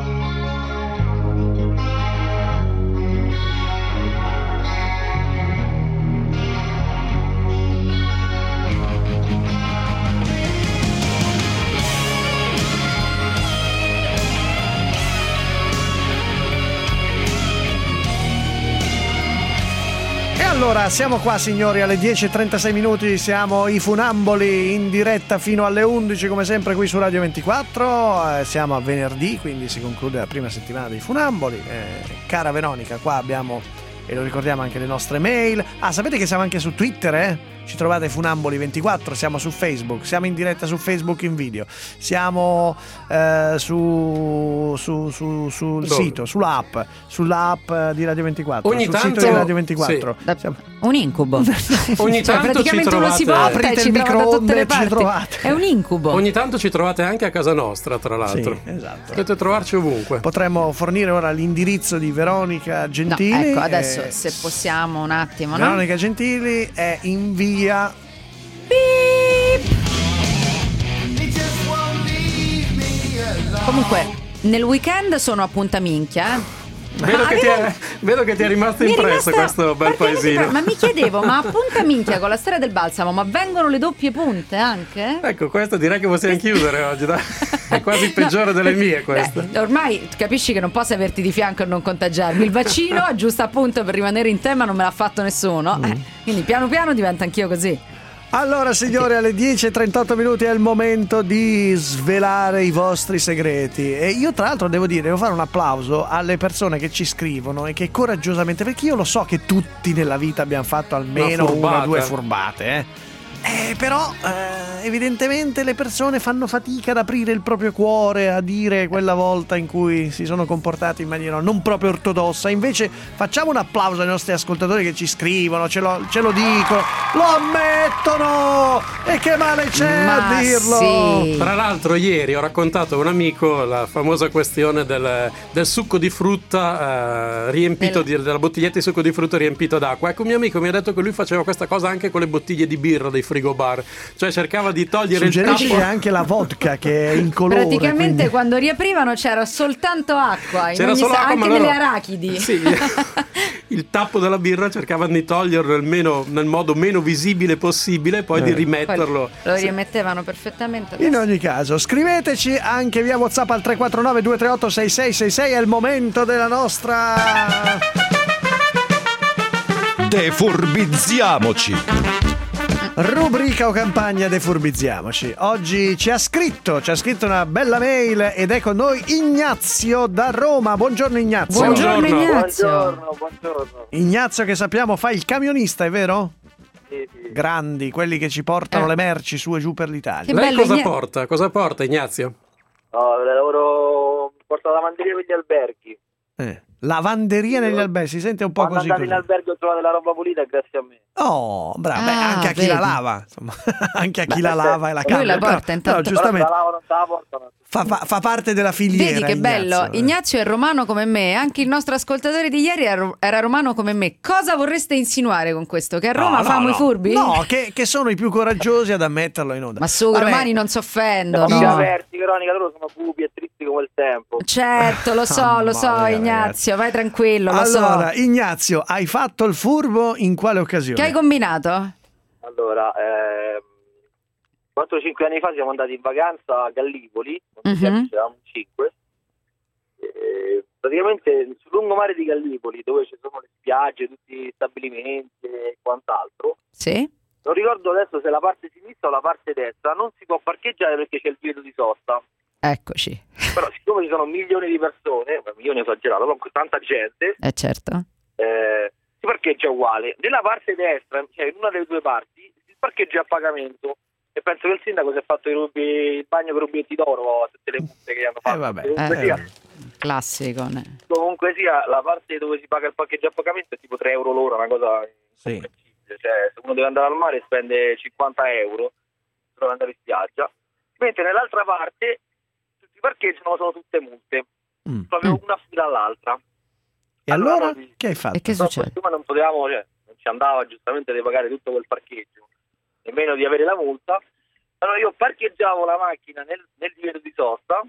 Allora, siamo qua signori alle dieci e trentasei minuti, siamo i funamboli in diretta fino alle undici come sempre qui su Radio ventiquattro, eh, siamo a venerdì, quindi si conclude la prima settimana dei funamboli. Eh, cara Veronica, qua abbiamo, e lo ricordiamo, anche le nostre mail. Ah, sapete che siamo anche su Twitter, eh? Ci trovate Funamboli ventiquattro, siamo su Facebook, siamo in diretta su Facebook in video, siamo eh, su, su, su, sul Dove? sito, sull'app, sull'app di Radio ventiquattro, ogni sul tanto, sito di Radio ventiquattro. Sì. Siamo... Un incubo. Ogni cioè, tanto praticamente ci trovate... uno si porta e ci trova da tutte le parti. Trovate. È un incubo. Ogni tanto ci trovate anche a casa nostra, tra l'altro. Sì, esatto. Potete trovarci ovunque. Potremmo fornire ora l'indirizzo di Veronica Gentili. No, ecco, adesso e... se possiamo un attimo, no? Veronica Gentili è in via Comunque nel weekend sono a Punta Minchia, eh? Vedo, che ti è, vedo che ti è rimasto impresso questo bel paesino. Ma mi chiedevo, ma a Punta Minchia con la storia del balsamo, ma vengono le doppie punte anche? Ecco, questo direi che possiamo chiudere oggi, dai. È quasi il peggiore delle mie questo. Beh, ormai capisci che non posso averti di fianco e non contagiarmi. Il vaccino, giusto appunto per rimanere in tema, non me l'ha fatto nessuno. Mm. Eh, quindi piano piano diventa anch'io così. Allora signori, alle dieci e trentotto minuti è il momento di svelare i vostri segreti. E io tra l'altro devo dire, devo fare un applauso alle persone che ci scrivono e che coraggiosamente, perché io lo so che tutti nella vita abbiamo fatto almeno una, una o due furbate, eh. Eh, però eh, evidentemente le persone fanno fatica ad aprire il proprio cuore, a dire quella volta in cui si sono comportati in maniera non proprio ortodossa. Invece facciamo un applauso ai nostri ascoltatori che ci scrivono, ce lo, ce lo dicono, lo ammettono, e che male c'è Ma a dirlo. sì. Tra l'altro ieri ho raccontato a un amico la famosa questione del, del succo di frutta eh, riempito di, della bottiglietta di succo di frutta riempito d'acqua. Ecco, un mio amico mi ha detto che lui faceva questa cosa anche con le bottiglie di birra dei frigo bar, cioè cercava di togliere Suggerisci il tappo. anche la vodka che è incolore. Praticamente quindi... quando riaprivano c'era soltanto acqua, in C'era ogni solo sa- acqua, anche ma loro- nelle arachidi. Sì, il tappo della birra cercavano di toglierlo almeno nel modo meno visibile possibile e poi Eh. di rimetterlo. Lo rimettevano perfettamente. In ogni caso, scriveteci anche via WhatsApp al tre quattro nove due tre otto sei sei sei sei. È il momento della nostra Defurbizziamoci. rubrica o campagna Defurbizziamoci. Oggi ci ha scritto, ci ha scritto una bella mail ed è con noi Ignazio da Roma. Buongiorno Ignazio. Buongiorno, Ignazio. Buongiorno, buongiorno. Ignazio, che sappiamo fa il camionista, è vero? Sì, sì. Grandi, quelli che ci portano Eh. le merci su e giù per l'Italia. Che Lei bello, cosa Igna- porta? Cosa porta Ignazio? No, lavoro, porto la lavanderia per gli alberghi. Eh. Lavanderia negli alberghi, si sente un po' Quando così, andate così. in albergo trovate la roba pulita grazie a me. Oh, bravo. Beh, Ah, anche a chi vedi. la lava, insomma. Anche a chi la lava e la Lui cambia. la porta Però- intanto. però, giustamente Però se la lavano, non se la portano. fa, fa- fa parte della filiera. Vedi che bello, Ignazio. eh. Ignazio è romano come me, anche il nostro ascoltatore di ieri era, era romano come me. Cosa vorreste insinuare con questo? Che a Roma No, no, famo no. i furbi? No, che, che sono i più coraggiosi ad ammetterlo in onda. Ma su, i Vabbè, romani non si offendono. Siamo no? aperti, Veronica, loro sono cupi e tristi come il tempo. Certo, lo so, Mamma lo so, mia, Ignazio, vai tranquillo, lo Allora, so. Ignazio, hai fatto il furbo in quale occasione? Che hai combinato? Allora, ehm, quattro o cinque anni fa siamo andati in vacanza a Gallipoli, non so se Mhm. eravamo in cinque. Eh, praticamente sul lungomare di Gallipoli, dove ci sono le spiagge, tutti gli stabilimenti e quant'altro, Sì? non ricordo adesso se la parte sinistra o la parte destra, non si può parcheggiare perché c'è il divieto di sosta. Eccoci. Però siccome ci sono milioni di persone, beh, milioni esagerato, comunque tanta gente, Eh certo. eh, si parcheggia uguale. Nella parte destra, cioè in una delle due parti, il parcheggio è a pagamento. E penso che il sindaco si è fatto i, rubi, il bagno per rubetti d'oro a tutte le multe che gli hanno fatto. Eh, vabbè. Comunque, Eh, sia, classico. ne. comunque sia, la parte dove si paga il parcheggio a pagamento è tipo tre euro l'ora, una cosa Sì. incomprensibile. Cioè, se uno deve andare al mare spende cinquanta euro per andare in spiaggia. Mentre nell'altra parte tutti i parcheggi sono, sono tutte multe, Mm. proprio una fila all'altra. E allora, noi- che hai fatto? E che Però succede? siccome non potevamo, cioè, non ci andava giustamente di pagare tutto quel parcheggio, nemmeno di avere la multa, allora io parcheggiavo la macchina nel, nel divieto di sosta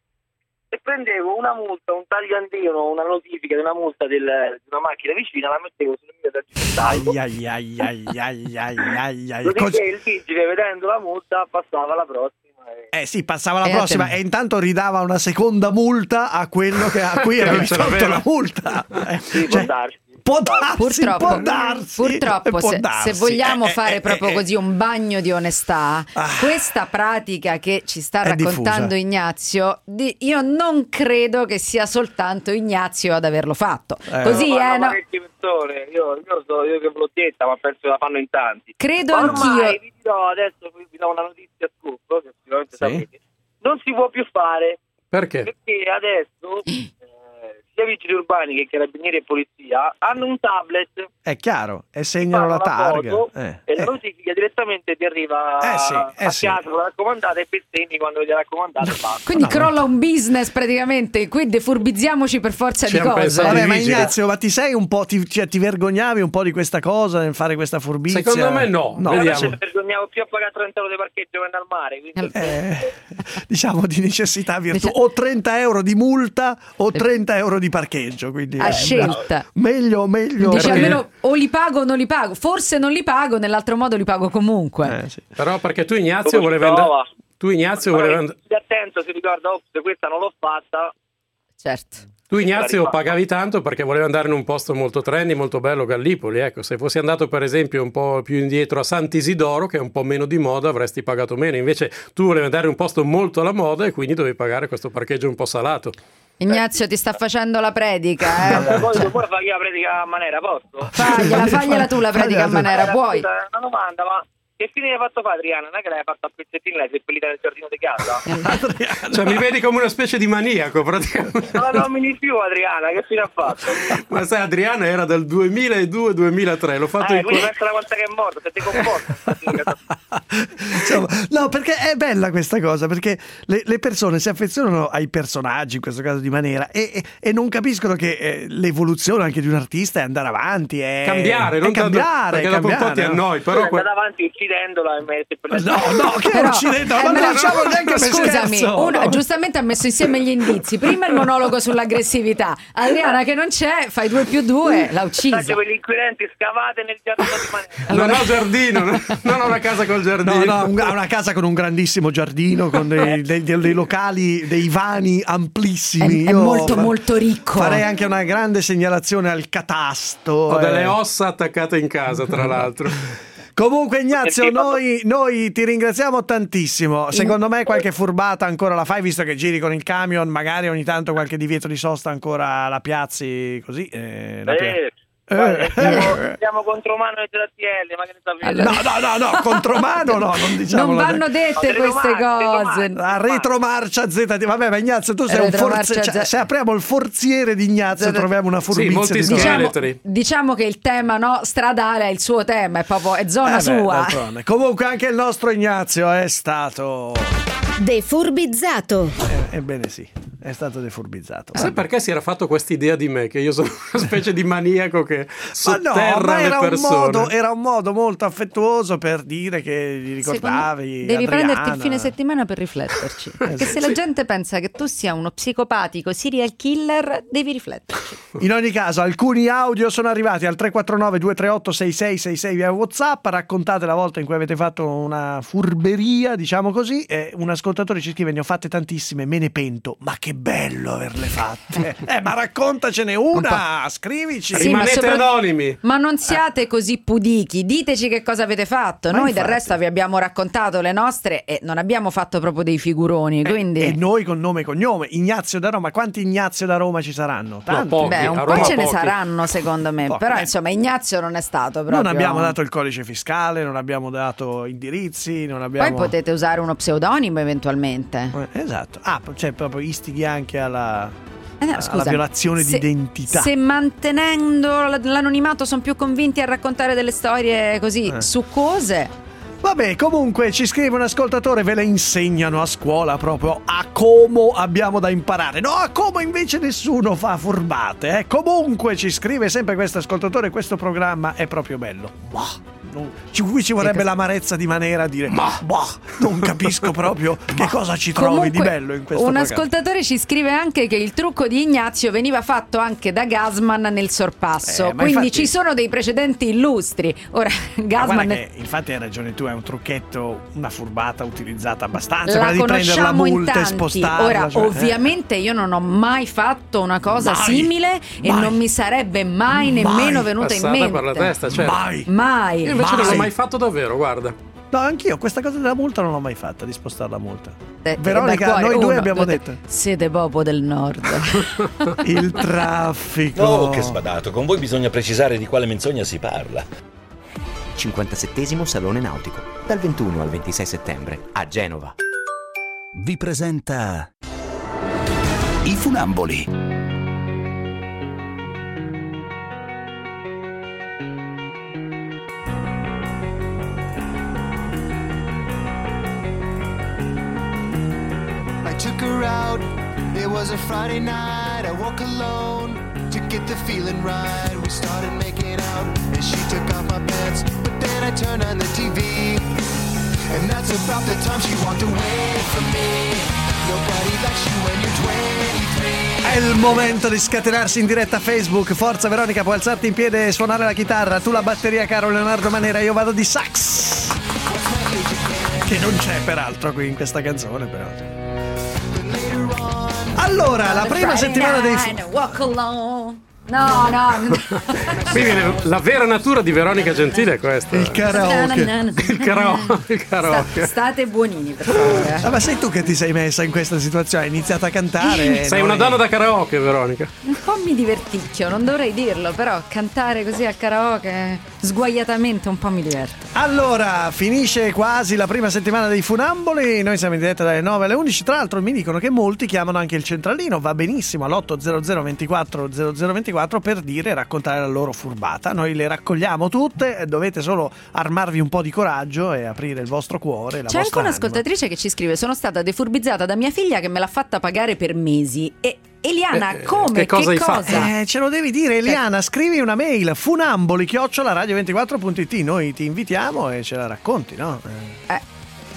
e prendevo una multa, un tagliandino, una notifica di una multa del- di una macchina vicina, la mettevo sul mio targetario. Ai, ai, ai, ai, ai, ai, ai. Così Cos- che il vigile, vedendo la multa, passava alla prossima. E... Eh sì, passava la E a prossima te- e intanto ridava una seconda multa a quello che a cui Che non avevi ce tolto l'aveva. la multa. Eh, Sì, cioè, può darsi. può darsi, Purtroppo, può darsi, purtroppo può se, darsi. se vogliamo Eh, fare eh, proprio eh, così un bagno di onestà, Ah. questa pratica che ci sta È raccontando diffusa. Ignazio, di- io non credo che sia soltanto Ignazio ad averlo fatto. Eh. Così, Lo fanno eh, no? parecchie persone, io, io, so, io che ve l'ho detta, ma penso che la fanno in tanti. Credo Ma ormai, anch'io. vi dirò, adesso vi vi do una notizia scoop, che sicuramente Sì. sapete, non si può più fare, Perché? perché adesso eh, sia vigili urbani che carabinieri e polizia hanno un tablet, È chiaro, e segnano la fanno una targa. foto Eh, e la eh. notifica direttamente ti arriva Eh sì, eh a sì. casa con la raccomandata e bestemmi quando vedi la raccomandata e basta. Quindi No, crolla un business praticamente, qui defurbizziamoci per forza Ci di han cose. pensato Vabbè, i ma vigili. Ignazio, ma ti sei un po', ti, cioè, ti vergognavi un po' di questa cosa nel fare questa furbizia? Secondo me no, No, vediamo. Adesso mi vergognavo più a pagare trenta euro di parcheggio che andare al mare, quindi... eh, diciamo di necessità virtù, o trenta euro di multa o trenta euro di parcheggio, quindi A eh, scelta. meglio, meglio. Dice Perché? almeno o li pago o non li pago. Forse non li pago, nell'altro modo li pago comunque. Eh, sì. Però perché tu Ignazio Dove si volevi andare. trova? Tu Ignazio Magari volevi andare. stia attento, si ricorda, oh, se questa non l'ho fatta, Certo. Tu Ignazio La rifà. pagavi tanto perché volevi andare in un posto molto trendy, molto bello, Gallipoli. Ecco, se fossi andato per esempio un po' più indietro a Sant'Isidoro, che è un po' meno di moda, avresti pagato meno. Invece tu volevi andare in un posto molto alla moda e quindi dovevi pagare questo parcheggio un po' salato. Ignazio ti sta facendo la predica, Vabbè, eh? poi tu puoi fare la predica a maniera, posso? Fagliela, fagliela tu la predica a Fagliela tu. Manera, Era puoi. una domanda, ma che fine hai fatto fare, Adriana? Non è che l'hai fatto a pezzettini, l'hai seppellita nel giardino di casa? Cioè mi vedi come una specie di maniaco praticamente. Non la nomini più Adriana, che fine ha fatto? Ma sai, Adriana era del duemiladue duemilatré, l'ho fatto eh, in quindi pensa una volta che è morto, se ti comporta. Insomma, no, perché è bella questa cosa, perché le, le persone si affezionano ai personaggi, in questo caso di Manera, e, e, e non capiscono che eh, l'evoluzione anche di un artista è andare avanti, è cambiare, non è cambiare, tanto, perché cambiare, dopo un po' ti annoi, però è andata avanti uccidendola e metti per no, no, che Però, uccidendo, eh, ma non però- diciamo neanche per scusami, scherzo. uno No. giustamente ha messo insieme gli indizi. Prima il monologo sull'aggressività, Adriana che non c'è, fai due più due, l'ha uccisa. Messaggio per gli inquirenti, scavate nel giardino di Manera. non ho giardino, no? Non ho una casa col giardino. No, no, un- ha una casa con un grandissimo giardino, con dei, dei- dei locali, dei vani amplissimi. È- è Io molto, fa- molto ricco. Farei anche una grande segnalazione al catasto. Ho delle eh. ossa attaccate in casa, tra l'altro. Comunque Ignazio, noi, noi ti ringraziamo tantissimo. Secondo me qualche furbata ancora la fai, visto che giri con il camion, magari ogni tanto qualche divieto di sosta ancora la piazzi così. Eh, la pia- Eh, Eh, siamo, eh. siamo contro mano e G T L, ma che ne sapete? No, no, no, no, contromano no, non diciamo. Non vanno dette queste cose. La retromarcia Z T. Vabbè, ma Ignazio, tu sei un Retromarcia forziere. Cioè, Z- se apriamo il forziere di Ignazio, troviamo una furbizia molti di scheletri. storia. Diciamo che il tema no, stradale è il suo tema, è proprio è zona Eh beh, sua. d'altronde. Comunque anche il nostro Ignazio è stato Defurbizzato. eh, ebbene sì, è stato defurbizzato. Sai perché si era fatto questa idea di me? Che io sono una specie di maniaco che Ma no, sotterra ma le era un, persone. modo, era un modo molto affettuoso per dire che gli ricordavi Devi Adriana. prenderti il fine settimana per rifletterci. Perché se la gente pensa che tu sia uno psicopatico serial killer, devi rifletterci. In ogni caso, alcuni audio sono arrivati al tre quattro nove due tre otto sei sei sei sei via WhatsApp. Raccontate la volta in cui avete fatto una furberia, diciamo così. E un ascoltatore ci scrive: ne ho fatte tantissime, me ne pento, ma che bello averle fatte. eh, ma raccontacene una, scrivici. Sì, ma Rimanete sopra- anonimi. Ma non siate così pudichi, diteci che cosa avete fatto. Ma Noi infatti. del resto vi abbiamo raccontato le nostre e non abbiamo fatto proprio dei figuroni, quindi E noi con nome e cognome, Ignazio da Roma. Quanti Ignazio da Roma ci saranno? Tanti. pochi. beh, un a po' Roma ce ne pochi. saranno secondo me, Pochi, però eh. insomma Ignazio non è stato proprio. Non abbiamo dato il codice fiscale, non abbiamo dato indirizzi, non abbiamo. Poi potete usare uno pseudonimo eventualmente. Eh, Esatto. Ah, cioè proprio istighi anche alla, Eh no, alla scusa, violazione se- di identità. Se mantenendo l- l'anonimato sono più convinti a raccontare delle storie così Eh. succose. Vabbè, comunque ci scrive un ascoltatore, ve le insegnano a scuola proprio a come abbiamo da imparare. No, a come invece nessuno fa furbate. Eh. Comunque ci scrive sempre questo ascoltatore, questo programma è proprio bello. Bah. Non- ci- Qui ci vorrebbe l'amarezza di Manera a dire ma bah, non capisco proprio che cosa ci trovi Comunque, di bello in questo un programma. ascoltatore ci scrive anche che il trucco di Ignazio veniva fatto anche da Gasman nel sorpasso, Eh, ma quindi infatti- ci sono dei precedenti illustri. Ora Ma Gasman guarda che, infatti hai ragione tu, è un trucchetto, una furbata utilizzata abbastanza, la quella di prendere la conosciamo in multa e tanti. spostarla. Ora, cioè, eh. ovviamente io non ho mai fatto una cosa Mai. simile e Mai. non mi sarebbe mai nemmeno venuta in Passata mente. per la testa, certo. Mai. Mai. Io invece non l'ho Mai. mai fatto davvero, guarda. No, anch'io questa cosa della multa non l'ho mai fatta, di spostare la multa. Eh, Veronica, dal cuore, noi due uno, abbiamo due, detto siete proprio del nord. il traffico. Oh, che sbadato. Con voi bisogna precisare di quale menzogna si parla. cinquantasettesimo Salone Nautico, dal ventuno al ventisei settembre a Genova. Vi presenta I Funamboli. I took her out, it was a Friday night. I woke alone to get the feeling right. We started making out and she took off my pants, but then I turned on the T V, and that's about the time she walked away from me. Nobody likes you when you're twenty-three. È il momento di scatenarsi in diretta Facebook. Forza Veronica, puoi alzarti in piede e suonare la chitarra. Tu la batteria, caro Leonardo Manera, io vado di sax, che non c'è peraltro qui in questa canzone, però. Allora, la prima settimana dei fu- Walk alone. No, no. Qui viene la vera natura di Veronica Gentile, è questa. Il karaoke. Il karaoke. Il karaoke. Sta- state buonini, per favore. Ah, ma sei tu che ti sei messa in questa situazione? Hai iniziato a cantare. Sei noi- una donna da karaoke, Veronica. Un po' mi diverticchio, non dovrei dirlo, però cantare così al karaoke. sguaiatamente un po' mi diverto. Allora, finisce quasi la prima settimana dei Funamboli, noi siamo in diretta dalle nove alle undici, tra l'altro mi dicono che molti chiamano anche il centralino, va benissimo, all'otto zero zero ventiquattro zero zero ventiquattro per dire e raccontare la loro furbata, noi le raccogliamo tutte, dovete solo armarvi un po' di coraggio e aprire il vostro cuore, la C'è anche vostra un'ascoltatrice che ci scrive: sono stata defurbizzata da mia figlia che me l'ha fatta pagare per mesi. E Eliana, Eh, come? che cosa hai cosa? fatto? Eh, ce lo devi dire, Eliana, scrivi una mail funamboli chiocciola radio ventiquattro punto it, noi ti invitiamo e ce la racconti, no? Eh. Eh.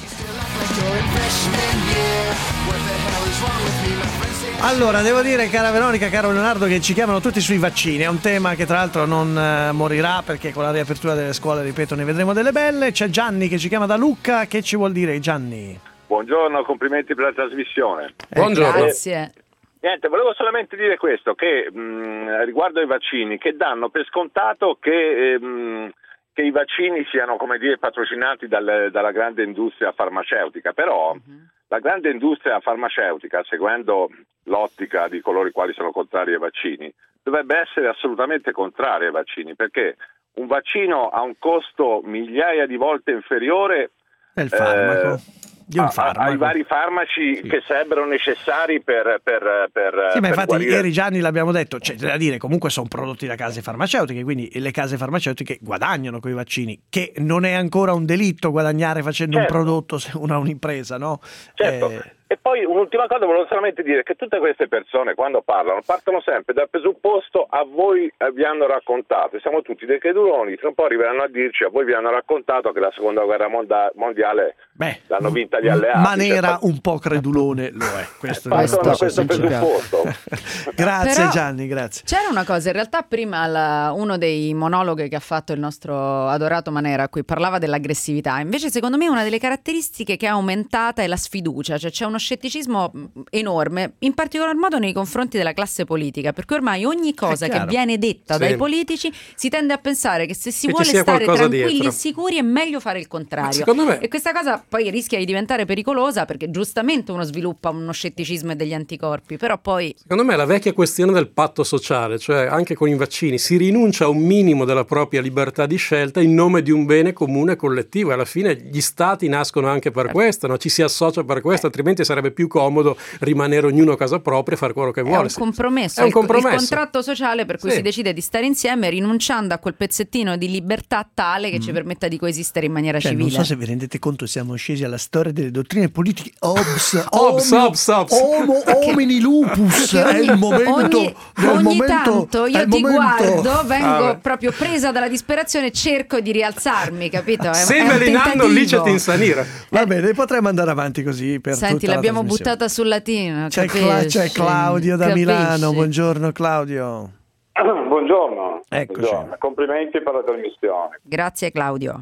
Allora, devo dire, cara Veronica, caro Leonardo, che ci chiamano tutti sui vaccini. È un tema che tra l'altro non eh, morirà, perché con la riapertura delle scuole, ripeto, ne vedremo delle belle. C'è Gianni che ci chiama da Lucca. Che ci vuol dire, Gianni? Buongiorno, complimenti per la trasmissione. Buongiorno. Grazie. Niente, volevo solamente dire questo, che mh, riguardo ai vaccini, che danno per scontato che, ehm, che i vaccini siano, come dire, patrocinati dal, dalla grande industria farmaceutica, però uh-huh. la grande industria farmaceutica, seguendo l'ottica di coloro i quali sono contrari ai vaccini, dovrebbe essere assolutamente contraria ai vaccini, perché un vaccino ha un costo migliaia di volte inferiore È il farmaco. Eh, Di un a- farmaco. ai vari farmaci che sarebbero necessari per, per, per, Sì, ma per infatti guarire. ieri Gianni l'abbiamo detto, cioè da dire, comunque sono prodotti da case farmaceutiche, quindi le case farmaceutiche guadagnano con i vaccini, che non è ancora un delitto guadagnare facendo Certo. un prodotto se uno ha un'impresa, no? Certo. Eh, E poi un'ultima cosa, volevo solamente dire che tutte queste persone quando parlano partono sempre dal presupposto a voi eh, vi hanno raccontato, siamo tutti dei creduloni, tra un po' arriveranno a dirci a voi vi hanno raccontato che la seconda guerra monda- mondiale Beh, l'hanno vinta gli alleati. Manera Cioè, un po' credulone lo è, questo Partono non da posso questo principiare. presupposto. Grazie Però- Gianni, grazie. C'era una cosa, in realtà prima la- uno dei monologhi che ha fatto il nostro adorato Manera, a cui parlava dell'aggressività, invece secondo me una delle caratteristiche che è aumentata è la sfiducia, cioè c'è uno scetticismo enorme, in particolar modo nei confronti della classe politica, perché ormai ogni cosa È che chiaro. viene detta Sì. dai politici si tende a pensare che se si Che ci vuole sia stare qualcosa tranquilli dietro. e sicuri è meglio fare il contrario. secondo me- E questa cosa poi rischia di diventare pericolosa, perché giustamente uno sviluppa uno scetticismo e degli anticorpi, però poi Secondo me è la vecchia questione del patto sociale, cioè anche con i vaccini si rinuncia a un minimo della propria libertà di scelta in nome di un bene comune collettivo, e alla fine gli stati nascono anche per questo, no? Ci si associa per questo, altrimenti sarebbe più comodo rimanere ognuno a casa propria e fare quello che è vuole. un compromesso, È un il- il, compromesso. contratto sociale per cui Sì. si decide di stare insieme rinunciando a quel pezzettino di libertà tale che ci permetta di coesistere in maniera Cioè, non civile. so se vi rendete conto, siamo scesi alla storia delle dottrine politiche. Hobbes, Hobbes, homo- Hobbes, Hobbes. homo homini lupus. Che È ogni, il momento. ogni, è il ogni momento- tanto è io il ti momento. guardo, vengo Ah, beh. proprio presa dalla disperazione e cerco di rialzarmi, capito? È, Se è un Melinando tentativo. lì c'è ti insanire. Va bene, potremmo andare avanti così per Senti, tutta la l'abbiamo trasmissione. buttata sul latino. C'è, Cla- capisci? c'è Claudio da Capisci? Milano. Buongiorno Claudio. Buongiorno. Eccoci. Buongiorno. Complimenti per la trasmissione. Grazie Claudio.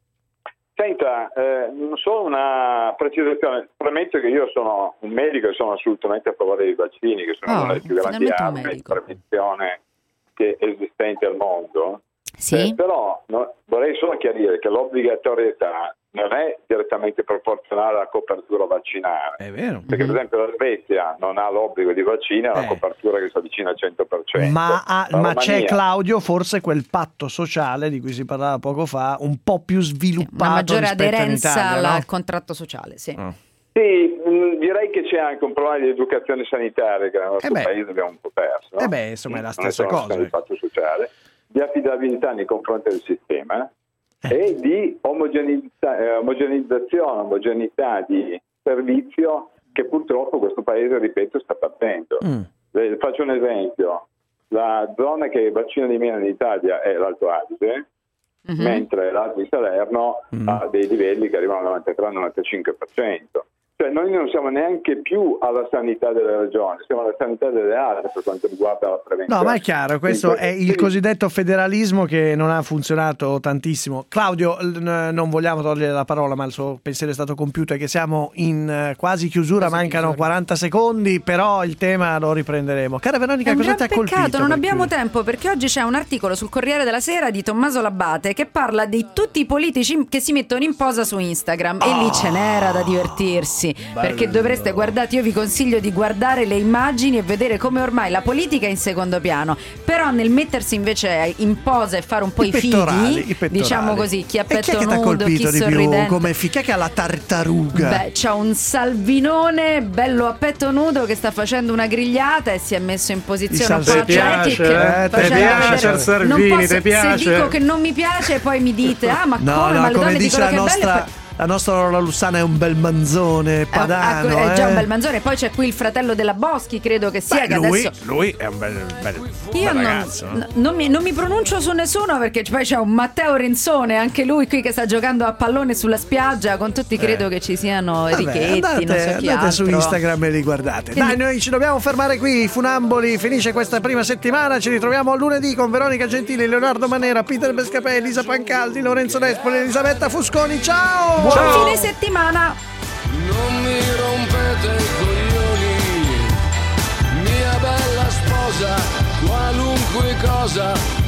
Senta, eh, solo una precisazione. Premetto che io sono un medico e sono assolutamente a favore dei vaccini, che sono Oh, una delle più grandi finalmente un armi di medico. prevenzione che esistenti al mondo. Sì. Eh, però no, vorrei solo chiarire che l'obbligatorietà non è direttamente proporzionale alla copertura vaccinale. È vero. Perché per esempio la Svezia non ha l'obbligo di vaccini, ha una Eh. copertura che si avvicina al cento per cento. Ma, ha- La ma c'è Romania- Claudio, forse quel patto sociale di cui si parlava poco fa, un po' più sviluppato Una maggiore rispetto aderenza in Italia, al, no? al contratto sociale, sì. Sì, mh, direi che c'è anche un problema di educazione sanitaria che nel nostro Eh beh. paese abbiamo un po' perso. no? Eh beh, insomma, è la Non stessa solo una cosa. questione di fatto sociale, di affidabilità nei confronti del sistema Eh. e di omogeneità, eh, omogeneizzazione, omogeneità di servizio che purtroppo questo paese, ripeto, sta perdendo. Mm. Le- faccio un esempio. La zona che vaccina di meno in Italia è l'Alto Adige, Mhm. mentre l'Alto di Salerno Mm. ha dei livelli che arrivano al novantatré novantacinque per cento. Cioè noi non siamo neanche più alla sanità delle regioni, siamo alla sanità delle aree per quanto riguarda la prevenzione. No, ma è chiaro, questo Quindi, è il quindi- cosiddetto federalismo che non ha funzionato tantissimo. Claudio, l- n- non vogliamo togliere la parola, ma il suo pensiero è stato compiuto, è che siamo in eh, quasi chiusura, mancano quaranta secondi, però il tema lo riprenderemo. Cara Veronica, È un cosa gran ti ha colpito? peccato, non per abbiamo chiudere? tempo, perché oggi c'è un articolo sul Corriere della Sera di Tommaso Labate che parla di tutti i politici che si mettono in posa su Instagram, e lì ce n'era da divertirsi. perché dovreste guardare, io vi consiglio di guardare le immagini e vedere come ormai la politica è in secondo piano, però nel mettersi invece in posa e fare un po' I i, pettorali, fighi, i pettorali. diciamo così, chi ha E chi è petto che t'ha nudo, colpito chi di più? sorridente. Come chi è che ha la tartaruga? Beh, c'ha un Salvinone bello a petto nudo che sta facendo una grigliata e si è messo in posizione un po' Ti atletic, piace, eh? Ti facendo piace vedere- il Salvini, non posso- ti piace? Se dico che non mi piace poi mi dite ah ma No, come, no, ma le come donne dice dicono la che è bello e nostra, poi- la nostra Lola Lussana è un bel manzone padano. Ecco, è già eh. un bel manzone. Poi c'è qui il fratello della Boschi, credo che sia. Beh, che lui, adesso lui è un bel, bel, io bel non, ragazzo. n- non, mi, non mi pronuncio su nessuno perché poi c'è un Matteo Renzone, anche lui qui che sta giocando a pallone sulla spiaggia. Con tutti credo Eh. che ci siano Vabbè, Richetti, andate, non so chi andate altro. su Instagram e li guardate. Dai, noi ci dobbiamo fermare qui. Funamboli, finisce questa prima settimana. Ci ritroviamo lunedì con Veronica Gentili, Leonardo Manera, Peter Bescapè, Elisa Pancaldi, Lorenzo Nespoli, Elisabetta Fusconi. Ciao! Buon Ciao! fine settimana. Non mi rompete i coglioni, mia bella sposa, qualunque cosa